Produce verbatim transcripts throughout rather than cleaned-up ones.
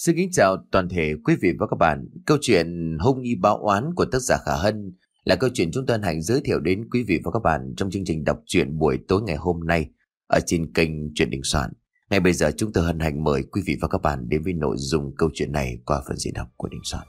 Xin kính chào toàn thể quý vị và các bạn. Câu chuyện Hung y báo oán của tác giả Khả Hân là câu chuyện chúng tôi hân hạnh giới thiệu đến quý vị và các bạn trong chương trình đọc truyện buổi tối ngày hôm nay ở trên kênh Truyện Đình Soạn. Ngay bây giờ chúng tôi hân hạnh mời quý vị và các bạn đến với nội dung câu chuyện này qua phần diễn đọc của Đình Soạn.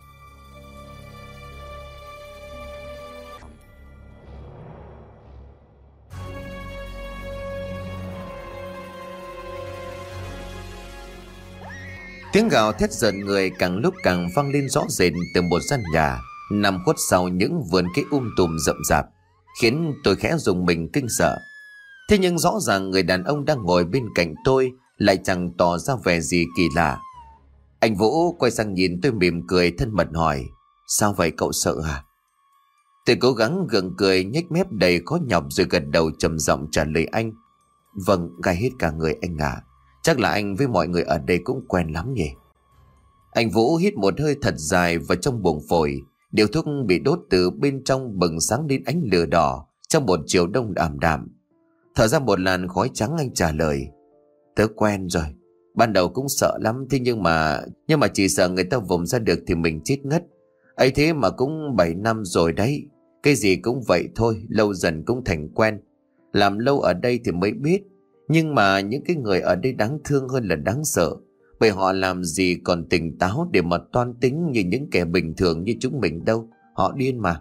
Tiếng gào thét rợn người càng lúc càng vang lên rõ rệt từ một gian nhà nằm khuất sau những vườn cây um tùm rậm rạp, khiến tôi khẽ rùng mình kinh sợ. Thế nhưng rõ ràng người đàn ông đang ngồi bên cạnh tôi lại chẳng tỏ ra vẻ gì kỳ lạ. Anh Vũ quay sang nhìn tôi mỉm cười thân mật hỏi: "Sao vậy, cậu sợ à?" Tôi cố gắng gượng cười nhếch mép đầy khó nhọc rồi gật đầu trầm giọng trả lời anh: "Vâng, gai hết cả người anh ạ. Chắc là anh với mọi người ở đây cũng quen lắm nhỉ." Anh Vũ hít một hơi thật dài vào trong buồng phổi. Điếu thuốc bị đốt từ bên trong bừng sáng lên ánh lửa đỏ trong một chiều đông ảm đạm. Thở ra một làn khói trắng, anh trả lời: "Tớ quen rồi. Ban đầu cũng sợ lắm, thế nhưng mà Nhưng mà chỉ sợ người ta vùng ra được thì mình chết ngất. Ấy thế mà cũng bảy năm rồi đấy. Cái gì cũng vậy thôi, lâu dần cũng thành quen. Làm lâu ở đây thì mới biết. Nhưng mà những cái người ở đây đáng thương hơn là đáng sợ. Bởi họ làm gì còn tỉnh táo để mà toan tính như những kẻ bình thường như chúng mình đâu. Họ điên mà."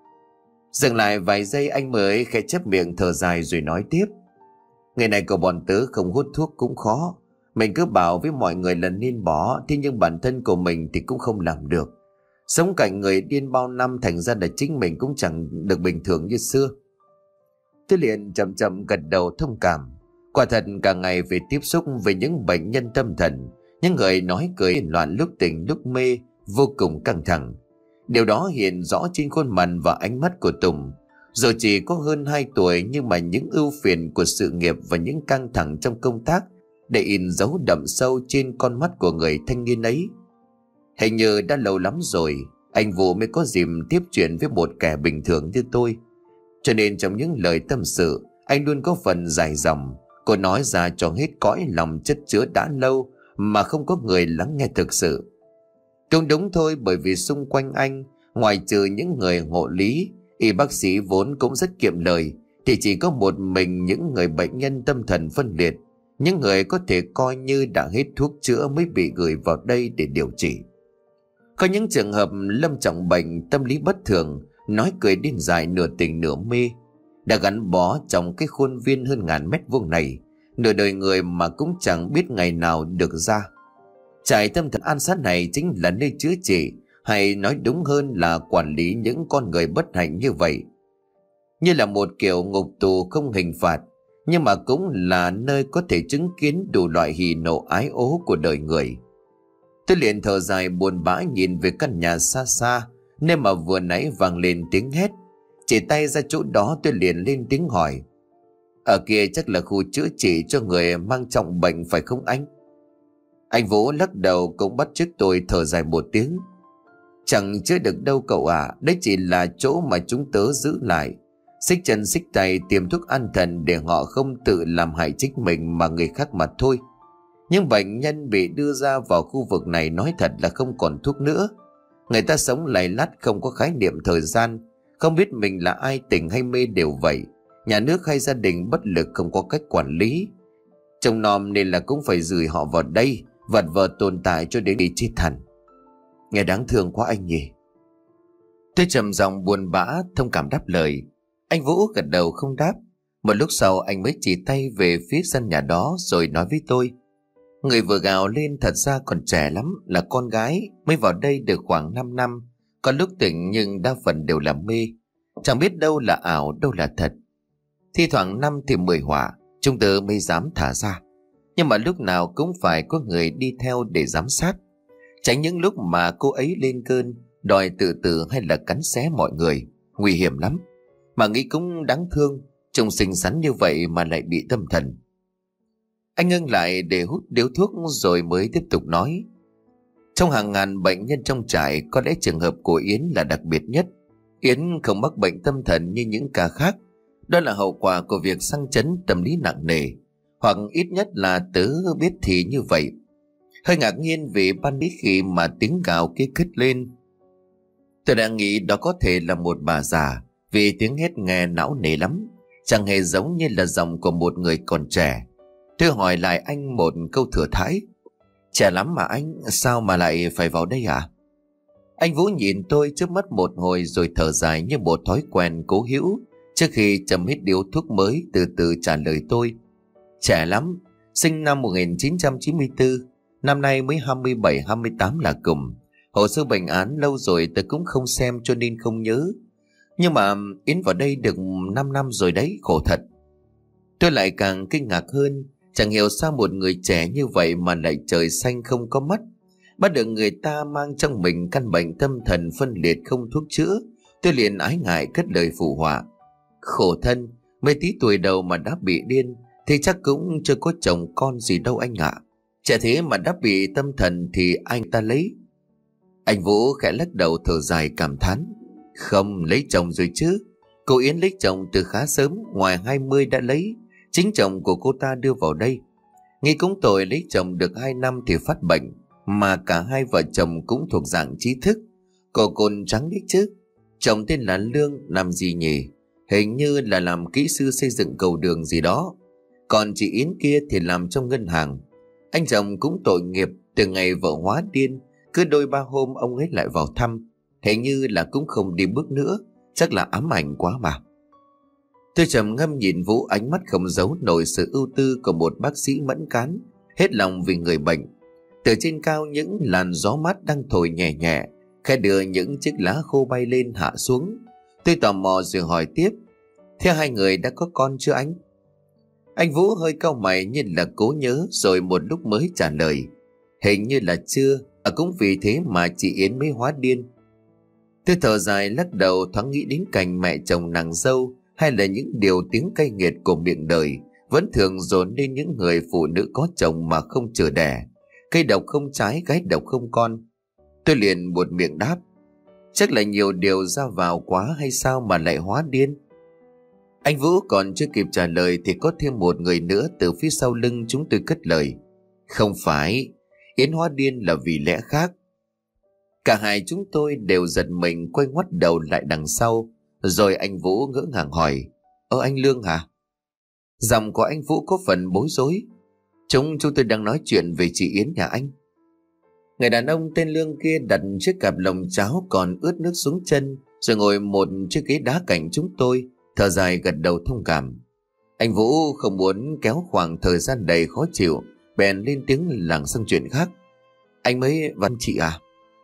Dừng lại vài giây anh mới khẽ chép miệng thở dài rồi nói tiếp: "Ngày này của bọn tớ không hút thuốc cũng khó. Mình cứ bảo với mọi người là nên bỏ, thế nhưng bản thân của mình thì cũng không làm được. Sống cạnh người điên bao năm thành ra là chính mình cũng chẳng được bình thường như xưa." Tôi liền chậm chậm gật đầu thông cảm. Quả thật cả ngày phải tiếp xúc với những bệnh nhân tâm thần, những người nói cười loạn lúc tỉnh lúc mê, vô cùng căng thẳng. Điều đó hiện rõ trên khuôn mặt và ánh mắt của Tùng. Dù chỉ có hơn hai tuổi nhưng mà những ưu phiền của sự nghiệp và những căng thẳng trong công tác để in dấu đậm sâu trên con mắt của người thanh niên ấy. Hình như đã lâu lắm rồi anh Vũ mới có dịp tiếp chuyện với một kẻ bình thường như tôi. Cho nên trong những lời tâm sự, anh luôn có phần dài dòng. Cô nói ra cho hết cõi lòng chất chứa đã lâu mà không có người lắng nghe thực sự. Cũng đúng thôi, bởi vì xung quanh anh, ngoài trừ những người hộ lý, y bác sĩ vốn cũng rất kiệm lời, thì chỉ có một mình những người bệnh nhân tâm thần phân liệt, những người có thể coi như đã hết thuốc chữa mới bị gửi vào đây để điều trị. Có những trường hợp lâm trọng bệnh tâm lý bất thường, nói cười điên dại nửa tỉnh nửa mê, đã gắn bó trong cái khuôn viên hơn ngàn mét vuông này, nửa đời người mà cũng chẳng biết ngày nào được ra. Trại tâm thần an sát này chính là nơi chữa trị, hay nói đúng hơn là quản lý những con người bất hạnh như vậy. Như là một kiểu ngục tù không hình phạt, nhưng mà cũng là nơi có thể chứng kiến đủ loại hỉ nộ ái ố của đời người. Tôi liền thở dài buồn bã nhìn về căn nhà xa xa, nơi mà vừa nãy vang lên tiếng hét. Chỉ tay ra chỗ đó tôi liền lên tiếng hỏi: "Ở kia chắc là khu chữa trị cho người mang trọng bệnh phải không anh?" Anh Vũ lắc đầu cũng bắt chước tôi thở dài một tiếng: "Chẳng chữa được đâu cậu ạ, à. Đấy chỉ là chỗ mà chúng tớ giữ lại, xích chân xích tay tiêm thuốc an thần để họ không tự làm hại chính mình mà người khác mà thôi. Nhưng bệnh nhân bị đưa ra vào khu vực này nói thật là không còn thuốc nữa. Người ta sống lầy lắt không có khái niệm thời gian, không biết mình là ai, tỉnh hay mê đều vậy. Nhà nước hay gia đình bất lực không có cách quản lý. Trông nom nên là cũng phải gửi họ vào đây, vật vờ tồn tại cho đến khi chết hẳn. Nghe đáng thương quá anh nhỉ." Tôi trầm giọng buồn bã thông cảm đáp lời. Anh Vũ gật đầu không đáp. Một lúc sau anh mới chỉ tay về phía sân nhà đó rồi nói với tôi: "Người vừa gào lên thật ra còn trẻ lắm, là con gái, mới vào đây được khoảng 5 năm. Có lúc tỉnh nhưng đa phần đều là mê, chẳng biết đâu là ảo đâu là thật. Thi thoảng năm thì mười hỏa, chúng tớ mới dám thả ra. Nhưng mà lúc nào cũng phải có người đi theo để giám sát, tránh những lúc mà cô ấy lên cơn đòi tự tử hay là cắn xé mọi người. Nguy hiểm lắm. Mà nghĩ cũng đáng thương, trông xinh xắn như vậy mà lại bị tâm thần." Anh ngưng lại để hút điếu thuốc rồi mới tiếp tục nói: "Trong hàng ngàn bệnh nhân trong trại, có lẽ trường hợp của Yến là đặc biệt nhất. Yến không mắc bệnh tâm thần như những ca khác. Đó là hậu quả của việc sang chấn tâm lý nặng nề, hoặc ít nhất là tớ biết thì như vậy. Hơi ngạc nhiên vì ban nãy khi mà tiếng gào kia cất lên, tôi đã nghĩ đó có thể là một bà già, vì tiếng hét nghe não nề lắm, chẳng hề giống như là giọng của một người còn trẻ. Tôi hỏi lại anh một câu thừa thãi: "Trẻ lắm mà anh, sao mà lại phải vào đây à?" Anh Vũ nhìn tôi trước mắt một hồi rồi thở dài như một thói quen cố hữu, trước khi châm hết điếu thuốc mới từ từ trả lời tôi: "Trẻ lắm, sinh năm một nghìn chín trăm chín mươi tư, năm nay mới hai mươi bảy hai mươi tám là cùng. Hồ sơ bệnh án lâu rồi tôi cũng không xem cho nên không nhớ. Nhưng mà Yến vào đây được 5 năm rồi đấy, khổ thật." Tôi lại càng kinh ngạc hơn, chẳng hiểu sao một người trẻ như vậy mà lại trời xanh không có mắt. Bắt được người ta mang trong mình căn bệnh tâm thần phân liệt không thuốc chữa, tôi liền ái ngại cất lời phụ họa: "Khổ thân, mấy tí tuổi đầu mà đã bị điên thì chắc cũng chưa có chồng con gì đâu anh ạ. Trẻ thế mà đã bị tâm thần thì anh ta lấy." Anh Vũ khẽ lắc đầu thở dài cảm thán: "Không, lấy chồng rồi chứ. Cô Yến lấy chồng từ khá sớm, ngoài hai mươi đã lấy. Chính chồng của cô ta đưa vào đây. Nghĩ cũng tội, lấy chồng được hai năm thì phát bệnh, mà cả hai vợ chồng cũng thuộc dạng trí thức. Cô côn trắng đấy chứ. Chồng tên là Lương, làm gì nhỉ? Hình như là làm kỹ sư xây dựng cầu đường gì đó. Còn chị Yến kia thì làm trong ngân hàng. Anh chồng cũng tội nghiệp, từ ngày vợ hóa điên, cứ đôi ba hôm ông ấy lại vào thăm. Hình như là cũng không đi bước nữa, chắc là ám ảnh quá mà." Tôi trầm ngâm nhìn Vũ, ánh mắt không giấu nổi sự ưu tư của một bác sĩ mẫn cán, hết lòng vì người bệnh. Từ trên cao những làn gió mát đang thổi nhẹ nhẹ, khẽ đưa những chiếc lá khô bay lên hạ xuống. Tôi tò mò rồi hỏi tiếp: "Thế hai người đã có con chưa anh?" Anh Vũ hơi cau mày như là cố nhớ, rồi một lúc mới trả lời: "Hình như là chưa, à, cũng vì thế mà chị Yến mới hóa điên." Tôi thở dài lắc đầu, thoáng nghĩ đến cảnh mẹ chồng nàng dâu, hay là những điều tiếng cay nghiệt của miệng đời vẫn thường dồn lên những người phụ nữ có chồng mà không chừa đẻ. Cây độc không trái, gái độc không con. Tôi liền buột miệng đáp: "Chắc là nhiều điều ra vào quá hay sao mà lại hóa điên?" Anh Vũ còn chưa kịp trả lời thì có thêm một người nữa từ phía sau lưng chúng tôi cất lời: "Không phải, Yến hóa điên là vì lẽ khác." Cả hai chúng tôi đều giật mình quay ngoắt đầu lại đằng sau, rồi anh Vũ ngỡ ngàng hỏi: "Ơ anh Lương hả?" Giọng của anh Vũ có phần bối rối: Chúng chúng tôi đang nói chuyện về chị Yến nhà anh." Người đàn ông tên Lương kia đặt chiếc cặp lồng cháo còn ướt nước xuống chân, rồi ngồi một chiếc ghế đá cạnh chúng tôi, thở dài gật đầu thông cảm. Anh Vũ không muốn kéo khoảng thời gian đầy khó chịu, bèn lên tiếng lảng sang chuyện khác: "Anh mới văn chị à?"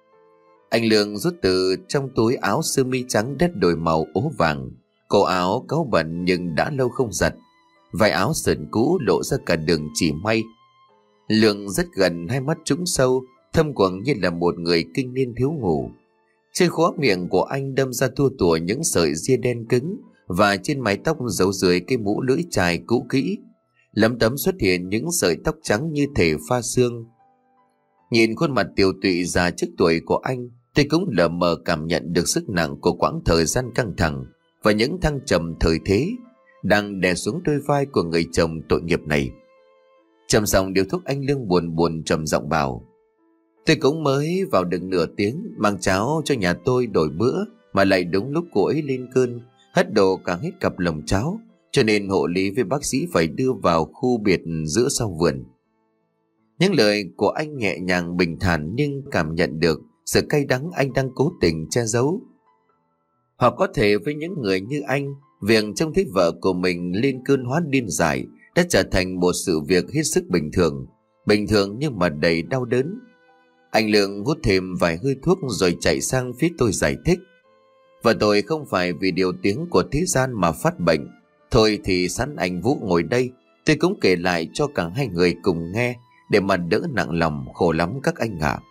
Anh Lương rút từ trong túi áo sơ mi trắng đất đổi màu ố vàng, cổ áo cáu bẩn nhưng đã lâu không giặt, vải áo sờn cũ lộ ra cả đường chỉ may. Lương rất gần, hai mắt trũng sâu, thâm quầng như là một người kinh niên thiếu ngủ. Trên khóe miệng của anh đâm ra tua tủa những sợi ria đen cứng, và trên mái tóc giấu dưới cái mũ lưỡi chai cũ kỹ, lấm tấm xuất hiện những sợi tóc trắng như thể pha sương. Nhìn khuôn mặt tiều tụy già trước tuổi của anh, tôi cũng lờ mờ cảm nhận được sức nặng của quãng thời gian căng thẳng và những thăng trầm thời thế đang đè xuống đôi vai của người chồng tội nghiệp này. Châm xong điếu thuốc, anh Lương buồn buồn trầm giọng bảo: "Tôi cũng mới vào được nửa tiếng, mang cháo cho nhà tôi đổi bữa, mà lại đúng lúc cô ấy lên cơn, hất đồ cả hết cặp lồng cháo, cho nên hộ lý với bác sĩ phải đưa vào khu biệt giữa sau vườn." Những lời của anh nhẹ nhàng bình thản, nhưng cảm nhận được sự cay đắng anh đang cố tình che giấu. Hoặc có thể với những người như anh, việc trông thấy vợ của mình lên cơn hóa điên dại đã trở thành một sự việc hết sức bình thường, bình thường nhưng mà đầy đau đớn. Anh Lương hút thêm vài hơi thuốc rồi chạy sang phía tôi giải thích: "Vợ tôi không phải vì điều tiếng của thế gian mà phát bệnh. Thôi thì sẵn anh Vũ ngồi đây, tôi cũng kể lại cho cả hai người cùng nghe, để mà đỡ nặng lòng, khổ lắm các anh ạ."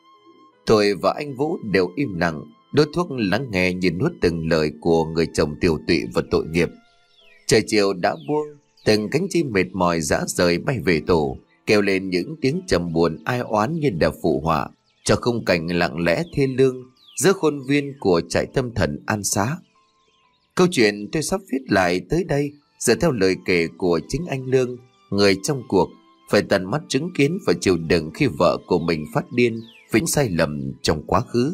Tôi và anh Vũ đều im lặng, đốt thuốc lắng nghe nhìn nuốt từng lời của người chồng tiều tụy và tội nghiệp. Trời chiều đã buông, từng cánh chim mệt mỏi rã rời bay về tổ, kêu lên những tiếng trầm buồn ai oán như đã phụ họa cho khung cảnh lặng lẽ thê lương giữa khuôn viên của trại tâm thần An Xá. Câu chuyện tôi sắp viết lại tới đây dựa theo lời kể của chính anh Lương, người trong cuộc, phải tận mắt chứng kiến và chịu đựng khi vợ của mình phát điên vì những sai lầm trong quá khứ.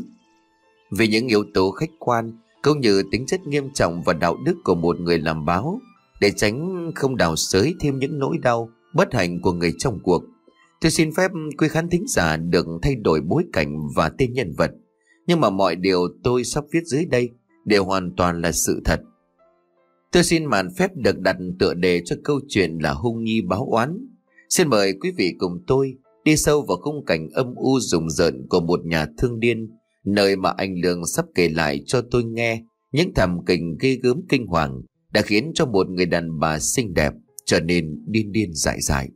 Vì những yếu tố khách quan cũng như tính chất nghiêm trọng và đạo đức của một người làm báo, để tránh không đào xới thêm những nỗi đau bất hạnh của người trong cuộc, tôi xin phép quý khán thính giả được thay đổi bối cảnh và tên nhân vật, nhưng mà mọi điều tôi sắp viết dưới đây đều hoàn toàn là sự thật. Tôi xin mạn phép được đặt tựa đề cho câu chuyện là Hung Nhi Báo Oán. Xin mời quý vị cùng tôi đi sâu vào khung cảnh âm u rùng rợn của một nhà thương điên, nơi mà anh Lương sắp kể lại cho tôi nghe những thảm kịch ghê gớm kinh hoàng đã khiến cho một người đàn bà xinh đẹp trở nên điên điên dại dại.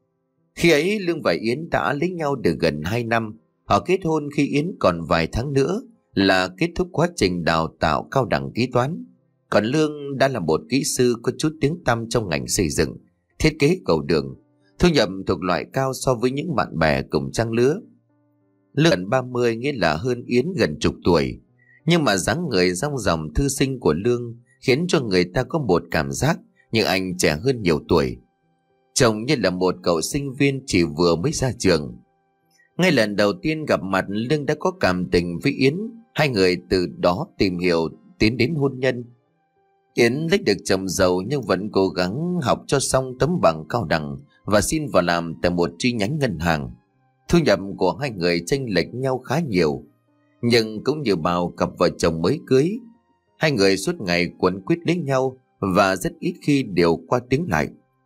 Khi ấy Lương và Yến đã lấy nhau được gần hai năm. Họ kết hôn khi Yến còn vài tháng nữa là kết thúc quá trình đào tạo cao đẳng kế toán. Còn Lương đã là một kỹ sư có chút tiếng tăm trong ngành xây dựng, thiết kế cầu đường, thu nhập thuộc loại cao so với những bạn bè cùng trang lứa. Lương gần ba mươi, nghĩa là hơn Yến gần chục tuổi, nhưng mà dáng người dong dòng thư sinh của Lương khiến cho người ta có một cảm giác như anh trẻ hơn nhiều tuổi, trông như là một cậu sinh viên chỉ vừa mới ra trường. Ngay lần đầu tiên gặp mặt, Lương đã có cảm tình với Yến. Hai người từ đó tìm hiểu tiến đến hôn nhân. Yến lấy được chồng giàu nhưng vẫn cố gắng học cho xong tấm bằng cao đẳng và xin vào làm tại một chi nhánh ngân hàng. Thu nhập của hai người chênh lệch nhau khá nhiều, nhưng cũng như bao cặp vợ chồng mới cưới, hai người suốt ngày quấn quýt lấy nhau và rất ít khi đều qua tiếng lại.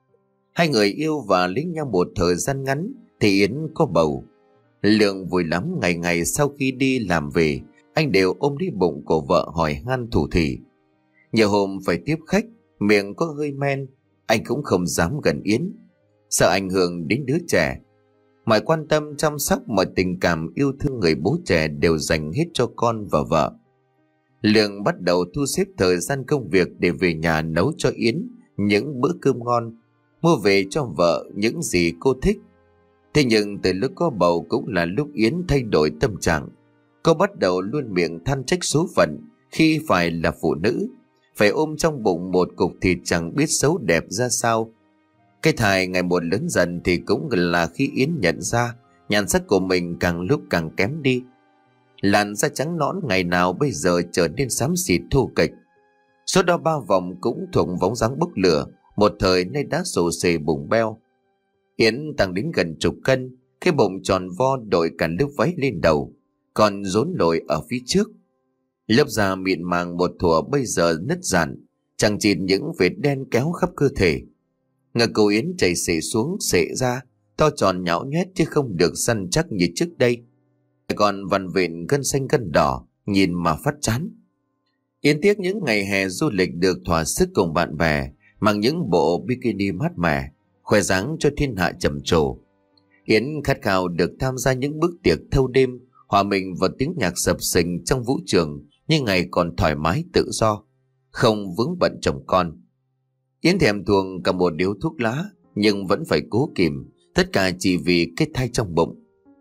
Hai người yêu và lấy nhau một thời gian ngắn thì Yến có bầu. Lương vui lắm, ngày ngày sau khi đi làm về, anh đều ôm lấy bụng của vợ hỏi han thủ thỉ. Nhiều hôm phải tiếp khách, miệng có hơi men, anh cũng không dám gần Yến, sợ ảnh hưởng đến đứa trẻ. Mọi quan tâm chăm sóc, mọi tình cảm yêu thương người bố trẻ đều dành hết cho con và vợ. Lương bắt đầu thu xếp thời gian công việc để về nhà nấu cho Yến những bữa cơm ngon, mua về cho vợ những gì cô thích. Thế nhưng từ lúc có bầu cũng là lúc Yến thay đổi tâm trạng. Cô bắt đầu luôn miệng than trách số phận khi phải là phụ nữ, phải ôm trong bụng một cục thịt chẳng biết xấu đẹp ra sao. Cái thai ngày một lớn dần thì cũng là khi Yến nhận ra nhan sắc của mình càng lúc càng kém đi. Làn da trắng nõn ngày nào bây giờ trở nên xám xịt thô kệch. Số đo ba vòng cũng thuộc bóng dáng bốc lửa, một thời nay đã xồ xề bụng beo. Yến tăng đến gần chục cân, cái bụng tròn vo đội cả lớp váy lên đầu, còn rốn lồi ở phía trước. Lớp da mịn màng một thuở bây giờ nứt rạn, chẳng chịt những vệt đen kéo khắp cơ thể. Ngực cô Yến chảy xệ xuống xệ ra, to tròn nhão nhét chứ không được săn chắc như trước đây. Còn vằn vện gân xanh gân đỏ, nhìn mà phát chán. Yến tiếc những ngày hè du lịch được thỏa sức cùng bạn bè, mặc những bộ bikini mát mẻ, khoe dáng cho thiên hạ trầm trồ. Yến khát khao được tham gia những bữa tiệc thâu đêm, hòa mình vào tiếng nhạc sập sình trong vũ trường như ngày còn thoải mái tự do, không vướng bận chồng con. Yến thèm thuồng cả một điếu thuốc lá, nhưng vẫn phải cố kìm, tất cả chỉ vì cái thai trong bụng.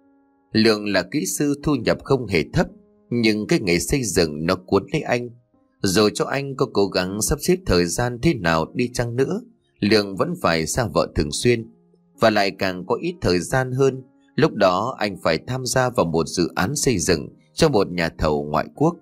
Lương là kỹ sư thu nhập không hề thấp, nhưng cái nghề xây dựng nó cuốn lấy anh. Rồi cho anh có cố gắng sắp xếp thời gian thế nào đi chăng nữa, Lương vẫn phải xa vợ thường xuyên, và lại càng có ít thời gian hơn. Lúc đó anh phải tham gia vào một dự án xây dựng cho một nhà thầu ngoại quốc.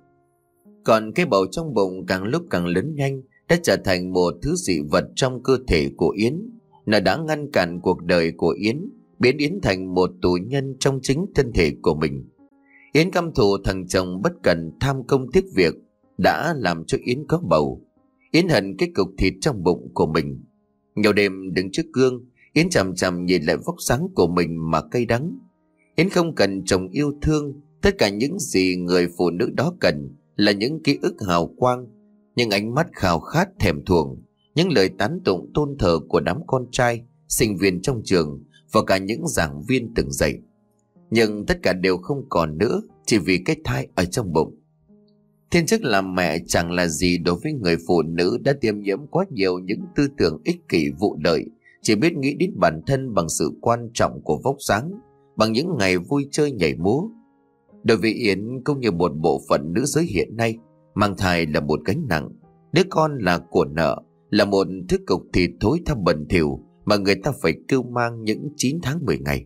Còn cái bầu trong bụng càng lúc càng lớn nhanh, đã trở thành một thứ dị vật trong cơ thể của Yến. Nó đã ngăn cản cuộc đời của Yến, biến Yến thành một tù nhân trong chính thân thể của mình. Yến căm thù thằng chồng bất cần tham công tiếc việc đã làm cho Yến có bầu. Yến hận cái cục thịt trong bụng của mình. Nhiều đêm đứng trước gương, Yến chằm chằm nhìn lại vóc dáng của mình mà cay đắng. Yến không cần chồng yêu thương, tất cả những gì người phụ nữ đó cần là những ký ức hào quang, những ánh mắt khao khát thèm thuồng, những lời tán tụng tôn thờ của đám con trai, sinh viên trong trường và cả những giảng viên từng dạy. Nhưng tất cả đều không còn nữa, chỉ vì cái thai ở trong bụng. Thiên chức làm mẹ chẳng là gì đối với người phụ nữ đã tiêm nhiễm quá nhiều những tư tưởng ích kỷ vụ lợi, chỉ biết nghĩ đến bản thân bằng sự quan trọng của vóc dáng, bằng những ngày vui chơi nhảy múa. Đối với Yến cũng như một bộ phận nữ giới hiện nay, mang thai là một gánh nặng, đứa con là của nợ, là một thứ cục thịt thối tha bẩn thỉu mà người ta phải cưu mang những chín tháng mười ngày.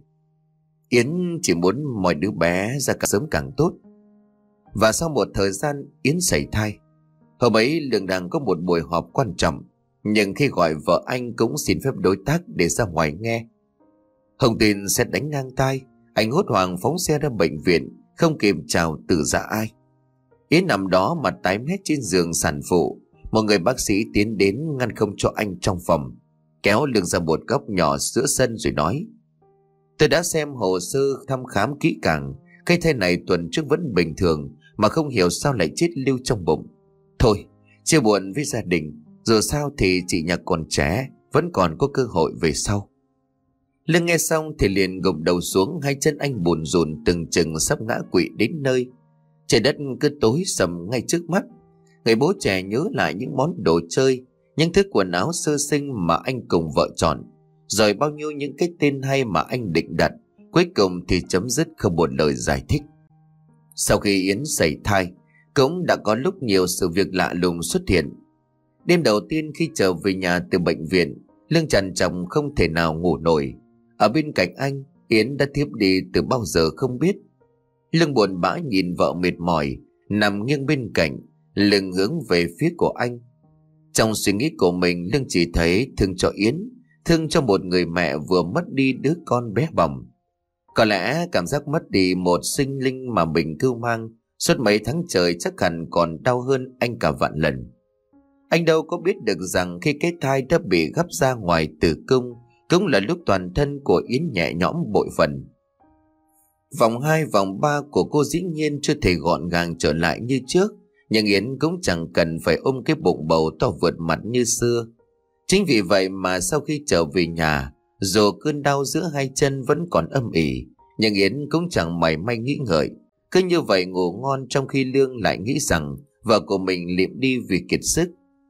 Yến chỉ muốn mọi đứa bé ra càng sớm càng tốt. Và sau một thời gian Yến sảy thai. Hôm ấy Lương đang có một buổi họp quan trọng, nhưng khi gọi vợ anh cũng xin phép đối tác để ra ngoài nghe. Thông tin sẽ đánh ngang tai, anh hốt hoảng phóng xe ra bệnh viện, không kịp chào từ dạ ai. Yến nằm đó mặt tái mét trên giường sản phụ. Một người bác sĩ tiến đến ngăn không cho anh trong phòng, kéo Lương ra một góc nhỏ giữa sân rồi nói: Tôi đã xem hồ sơ thăm khám kỹ càng. Cái thai này tuần trước vẫn bình thường, mà không hiểu sao lại chết lưu trong bụng. Thôi, chia buồn với gia đình. Dù sao thì chị nhà còn trẻ, vẫn còn có cơ hội về sau. Lương nghe xong thì liền gục đầu xuống, hai chân anh bùn rùn từng chừng sắp ngã quỵ đến nơi. Trời đất cứ tối sầm ngay trước mắt. Người bố trẻ nhớ lại những món đồ chơi, những thứ quần áo sơ sinh mà anh cùng vợ chọn, rồi bao nhiêu những cái tên hay mà anh định đặt. Cuối cùng thì chấm dứt không một lời giải thích. Sau khi Yến sảy thai, cũng đã có lúc nhiều sự việc lạ lùng xuất hiện. Đêm đầu tiên khi trở về nhà từ bệnh viện, Lương trằn trọc không thể nào ngủ nổi. Ở bên cạnh anh, Yến đã thiếp đi từ bao giờ không biết. Lương buồn bã nhìn vợ mệt mỏi, nằm nghiêng bên cạnh, lưng hướng về phía của anh. Trong suy nghĩ của mình, Lương chỉ thấy thương cho Yến, thương cho một người mẹ vừa mất đi đứa con bé bỏng. Có lẽ cảm giác mất đi một sinh linh mà mình cưu mang suốt mấy tháng trời chắc hẳn còn đau hơn anh cả vạn lần. Anh đâu có biết được rằng khi cái thai đã bị gắp ra ngoài tử cung, cũng là lúc toàn thân của Yến nhẹ nhõm bội phần. Vòng hai vòng ba của cô dĩ nhiên chưa thể gọn gàng trở lại như trước, nhưng Yến cũng chẳng cần phải ôm cái bụng bầu to vượt mặt như xưa. Chính vì vậy mà sau khi trở về nhà, dù cơn đau giữa hai chân vẫn còn âm ỉ, nhưng Yến cũng chẳng mảy may nghĩ ngợi. Cứ như vậy ngủ ngon, trong khi Lương lại nghĩ rằng vợ của mình liệm đi vì kiệt sức.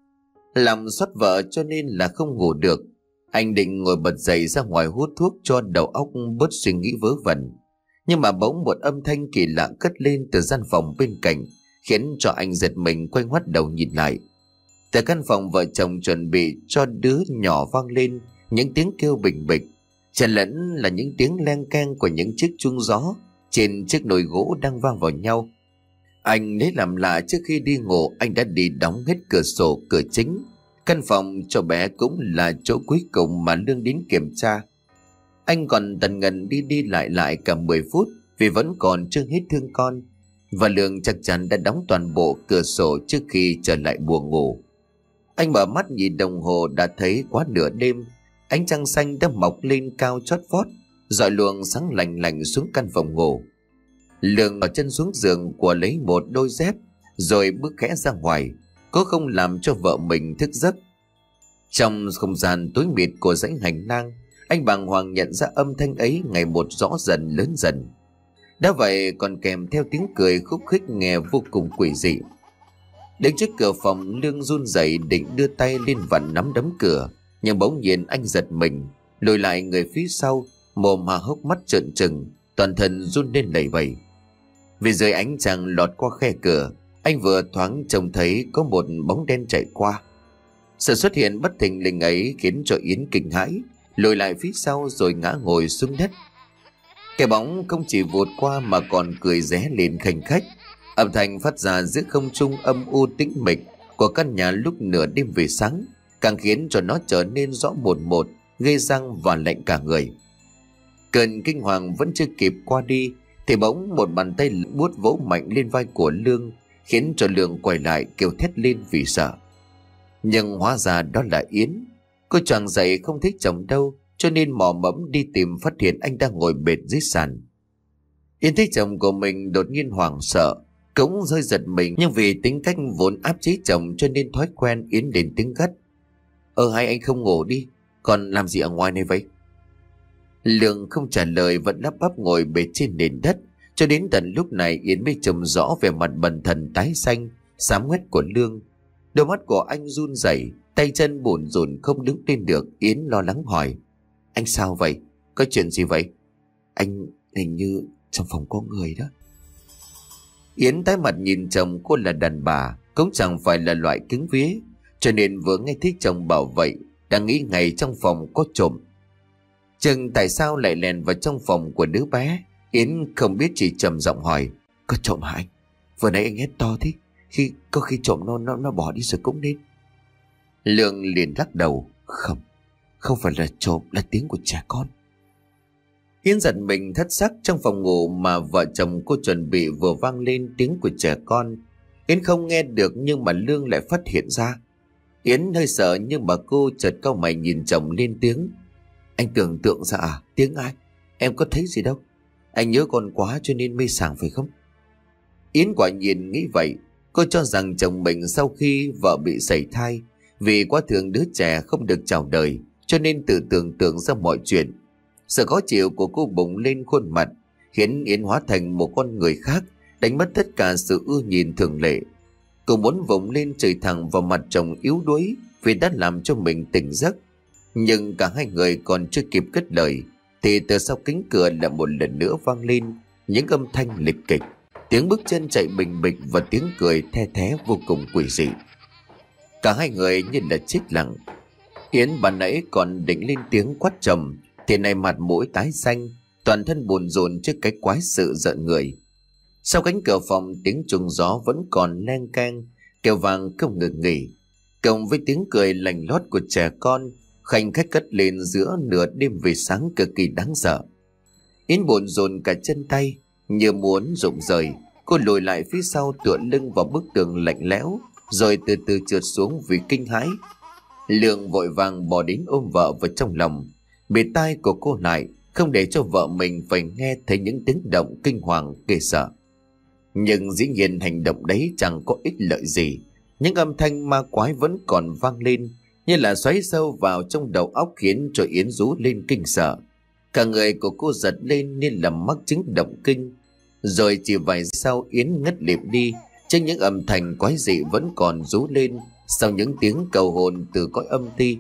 Làm xót vợ cho nên là không ngủ được. Anh định ngồi bật dậy ra ngoài hút thuốc cho đầu óc bớt suy nghĩ vớ vẩn. Nhưng mà bỗng một âm thanh kỳ lạ cất lên từ gian phòng bên cạnh, khiến cho anh giật mình quay ngoắt đầu nhìn lại. Từ căn phòng vợ chồng chuẩn bị cho đứa nhỏ vang lên những tiếng kêu bình bịch, chợt lẫn là những tiếng leng keng của những chiếc chuông gió trên chiếc nồi gỗ đang vang vào nhau. Anh lấy làm lạ, trước khi đi ngủ anh đã đi đóng hết cửa sổ cửa chính. Căn phòng cho bé cũng là chỗ cuối cùng mà Lương đến kiểm tra. Anh còn tần ngần đi đi lại lại cả mười phút vì vẫn còn chưa hết thương con. Và Lương chắc chắn đã đóng toàn bộ cửa sổ trước khi trở lại buồng ngủ. Anh mở mắt nhìn đồng hồ đã thấy quá nửa đêm. Ánh trăng xanh đã mọc lên cao chót vót, rọi luồng sáng lành lành xuống căn phòng ngủ. Lương ở chân xuống giường của lấy một đôi dép, rồi bước khẽ ra ngoài, cố không làm cho vợ mình thức giấc. Trong không gian tối mịt của dãy hành lang, anh bàng hoàng nhận ra âm thanh ấy ngày một rõ dần lớn dần. Đã vậy còn kèm theo tiếng cười khúc khích nghe vô cùng quỷ dị. Đến trước cửa phòng, Lương run rẩy định đưa tay lên vặn nắm đấm cửa, nhưng bỗng nhiên anh giật mình, lùi lại người phía sau, mồm há hốc mắt trợn trừng, toàn thân run lên lẩy bẩy. Vì dưới ánh trăng lọt qua khe cửa, anh vừa thoáng trông thấy có một bóng đen chạy qua. Sự xuất hiện bất thình lình ấy khiến cho Yến kinh hãi, lùi lại phía sau rồi ngã ngồi xuống đất. Cái bóng không chỉ vụt qua mà còn cười ré lên khanh khách. Âm thanh phát ra giữa không trung âm u tĩnh mịch của căn nhà lúc nửa đêm về sáng, càng khiến cho nó trở nên rõ một một, ghê răng và lạnh cả người. Cơn kinh hoàng vẫn chưa kịp qua đi thì bỗng một bàn tay buốt vỗ mạnh lên vai của Lương, khiến cho Lương quay lại kêu thét lên vì sợ. Nhưng hóa ra đó là Yến. Cô choàng dậy không thấy chồng đâu, cho nên mò mẫm đi tìm, phát hiện anh đang ngồi bệt dưới sàn. Yến thấy chồng của mình đột nhiên hoảng sợ, cũng hơi giật mình, nhưng vì tính cách vốn áp chế chồng cho nên thói quen Yến lên tiếng gắt: Ờ hay anh không ngủ đi, còn làm gì ở ngoài này vậy? Lương không trả lời, vẫn lắp bắp ngồi bệt trên nền đất. Cho đến tận lúc này Yến mới trông rõ về mặt bần thần tái xanh xám ngoét của Lương. Đôi mắt của anh run rẩy, tay chân bủn rủn không đứng lên được. Yến lo lắng hỏi: Anh sao vậy? Có chuyện gì vậy? Anh hình như trong phòng có người đó. Yến tái mặt nhìn chồng. Cô là đàn bà, cũng chẳng phải là loại cứng vía, cho nên vừa nghe thấy chồng bảo vậy đang nghĩ ngay trong phòng có trộm. Chừng tại sao lại lèn vào trong phòng của đứa bé? Yến không biết, chỉ trầm giọng hỏi: có trộm hả anh? Vừa nãy anh hét to thế, khi có khi trộm nó nó nó bỏ đi rồi cũng nên. Lương liền lắc đầu: Không, không phải là trộm, là tiếng của trẻ con. Yến giật mình thất sắc. Trong phòng ngủ mà vợ chồng cô chuẩn bị vừa vang lên tiếng của trẻ con. Yến không nghe được, nhưng mà Lương lại phát hiện ra. Yến hơi sợ, nhưng mà cô chợt cau mày nhìn chồng lên tiếng: Anh tưởng tượng ra à? Tiếng ai? Em có thấy gì đâu. Anh nhớ con quá cho nên mê sảng phải không? Yến quả nhiên nghĩ vậy. Cô cho rằng chồng mình sau khi vợ bị sảy thai, vì quá thương đứa trẻ không được chào đời, cho nên tự tưởng tượng ra mọi chuyện. Sự khó chịu của cô bùng lên khuôn mặt, khiến Yến hóa thành một con người khác, đánh mất tất cả sự ưa nhìn thường lệ. Cô muốn vùng lên chửi thẳng vào mặt chồng yếu đuối vì đã làm cho mình tỉnh giấc. Nhưng cả hai người còn chưa kịp cất lời, thì từ sau cánh cửa lại một lần nữa vang lên những âm thanh lịch kịch, tiếng bước chân chạy bình bịch và tiếng cười the thé vô cùng quỷ dị. Cả hai người như là chết lặng. Yến ban nãy còn định lên tiếng quát chồng, thì nay mặt mũi tái xanh, toàn thân buồn rộn trước cái quái sự giận người. Sau cánh cửa phòng, tiếng chuông gió vẫn còn leng keng, kêu vang không ngừng nghỉ, cộng với tiếng cười lành lót của trẻ con khanh khách cất lên giữa nửa đêm về sáng cực kỳ đáng sợ. Yến bồn rồn cả chân tay, như muốn rụng rời. Cô lùi lại phía sau, tựa lưng vào bức tường lạnh lẽo, rồi từ từ trượt xuống vì kinh hãi. Lương vội vàng bỏ đến ôm vợ vào trong lòng, bịt tai của cô lại, không để cho vợ mình phải nghe thấy những tiếng động kinh hoàng ghê sợ. Nhưng dĩ nhiên hành động đấy chẳng có ích lợi gì. Những âm thanh ma quái vẫn còn vang lên, như là xoáy sâu vào trong đầu óc, khiến cho Yến rú lên kinh sợ. Cả người của cô giật lên như là mắc chứng động kinh. Rồi chỉ vài giây sau, Yến ngất lịm đi trước những âm thanh quái dị vẫn còn rú lên sau những tiếng cầu hồn từ cõi âm ti.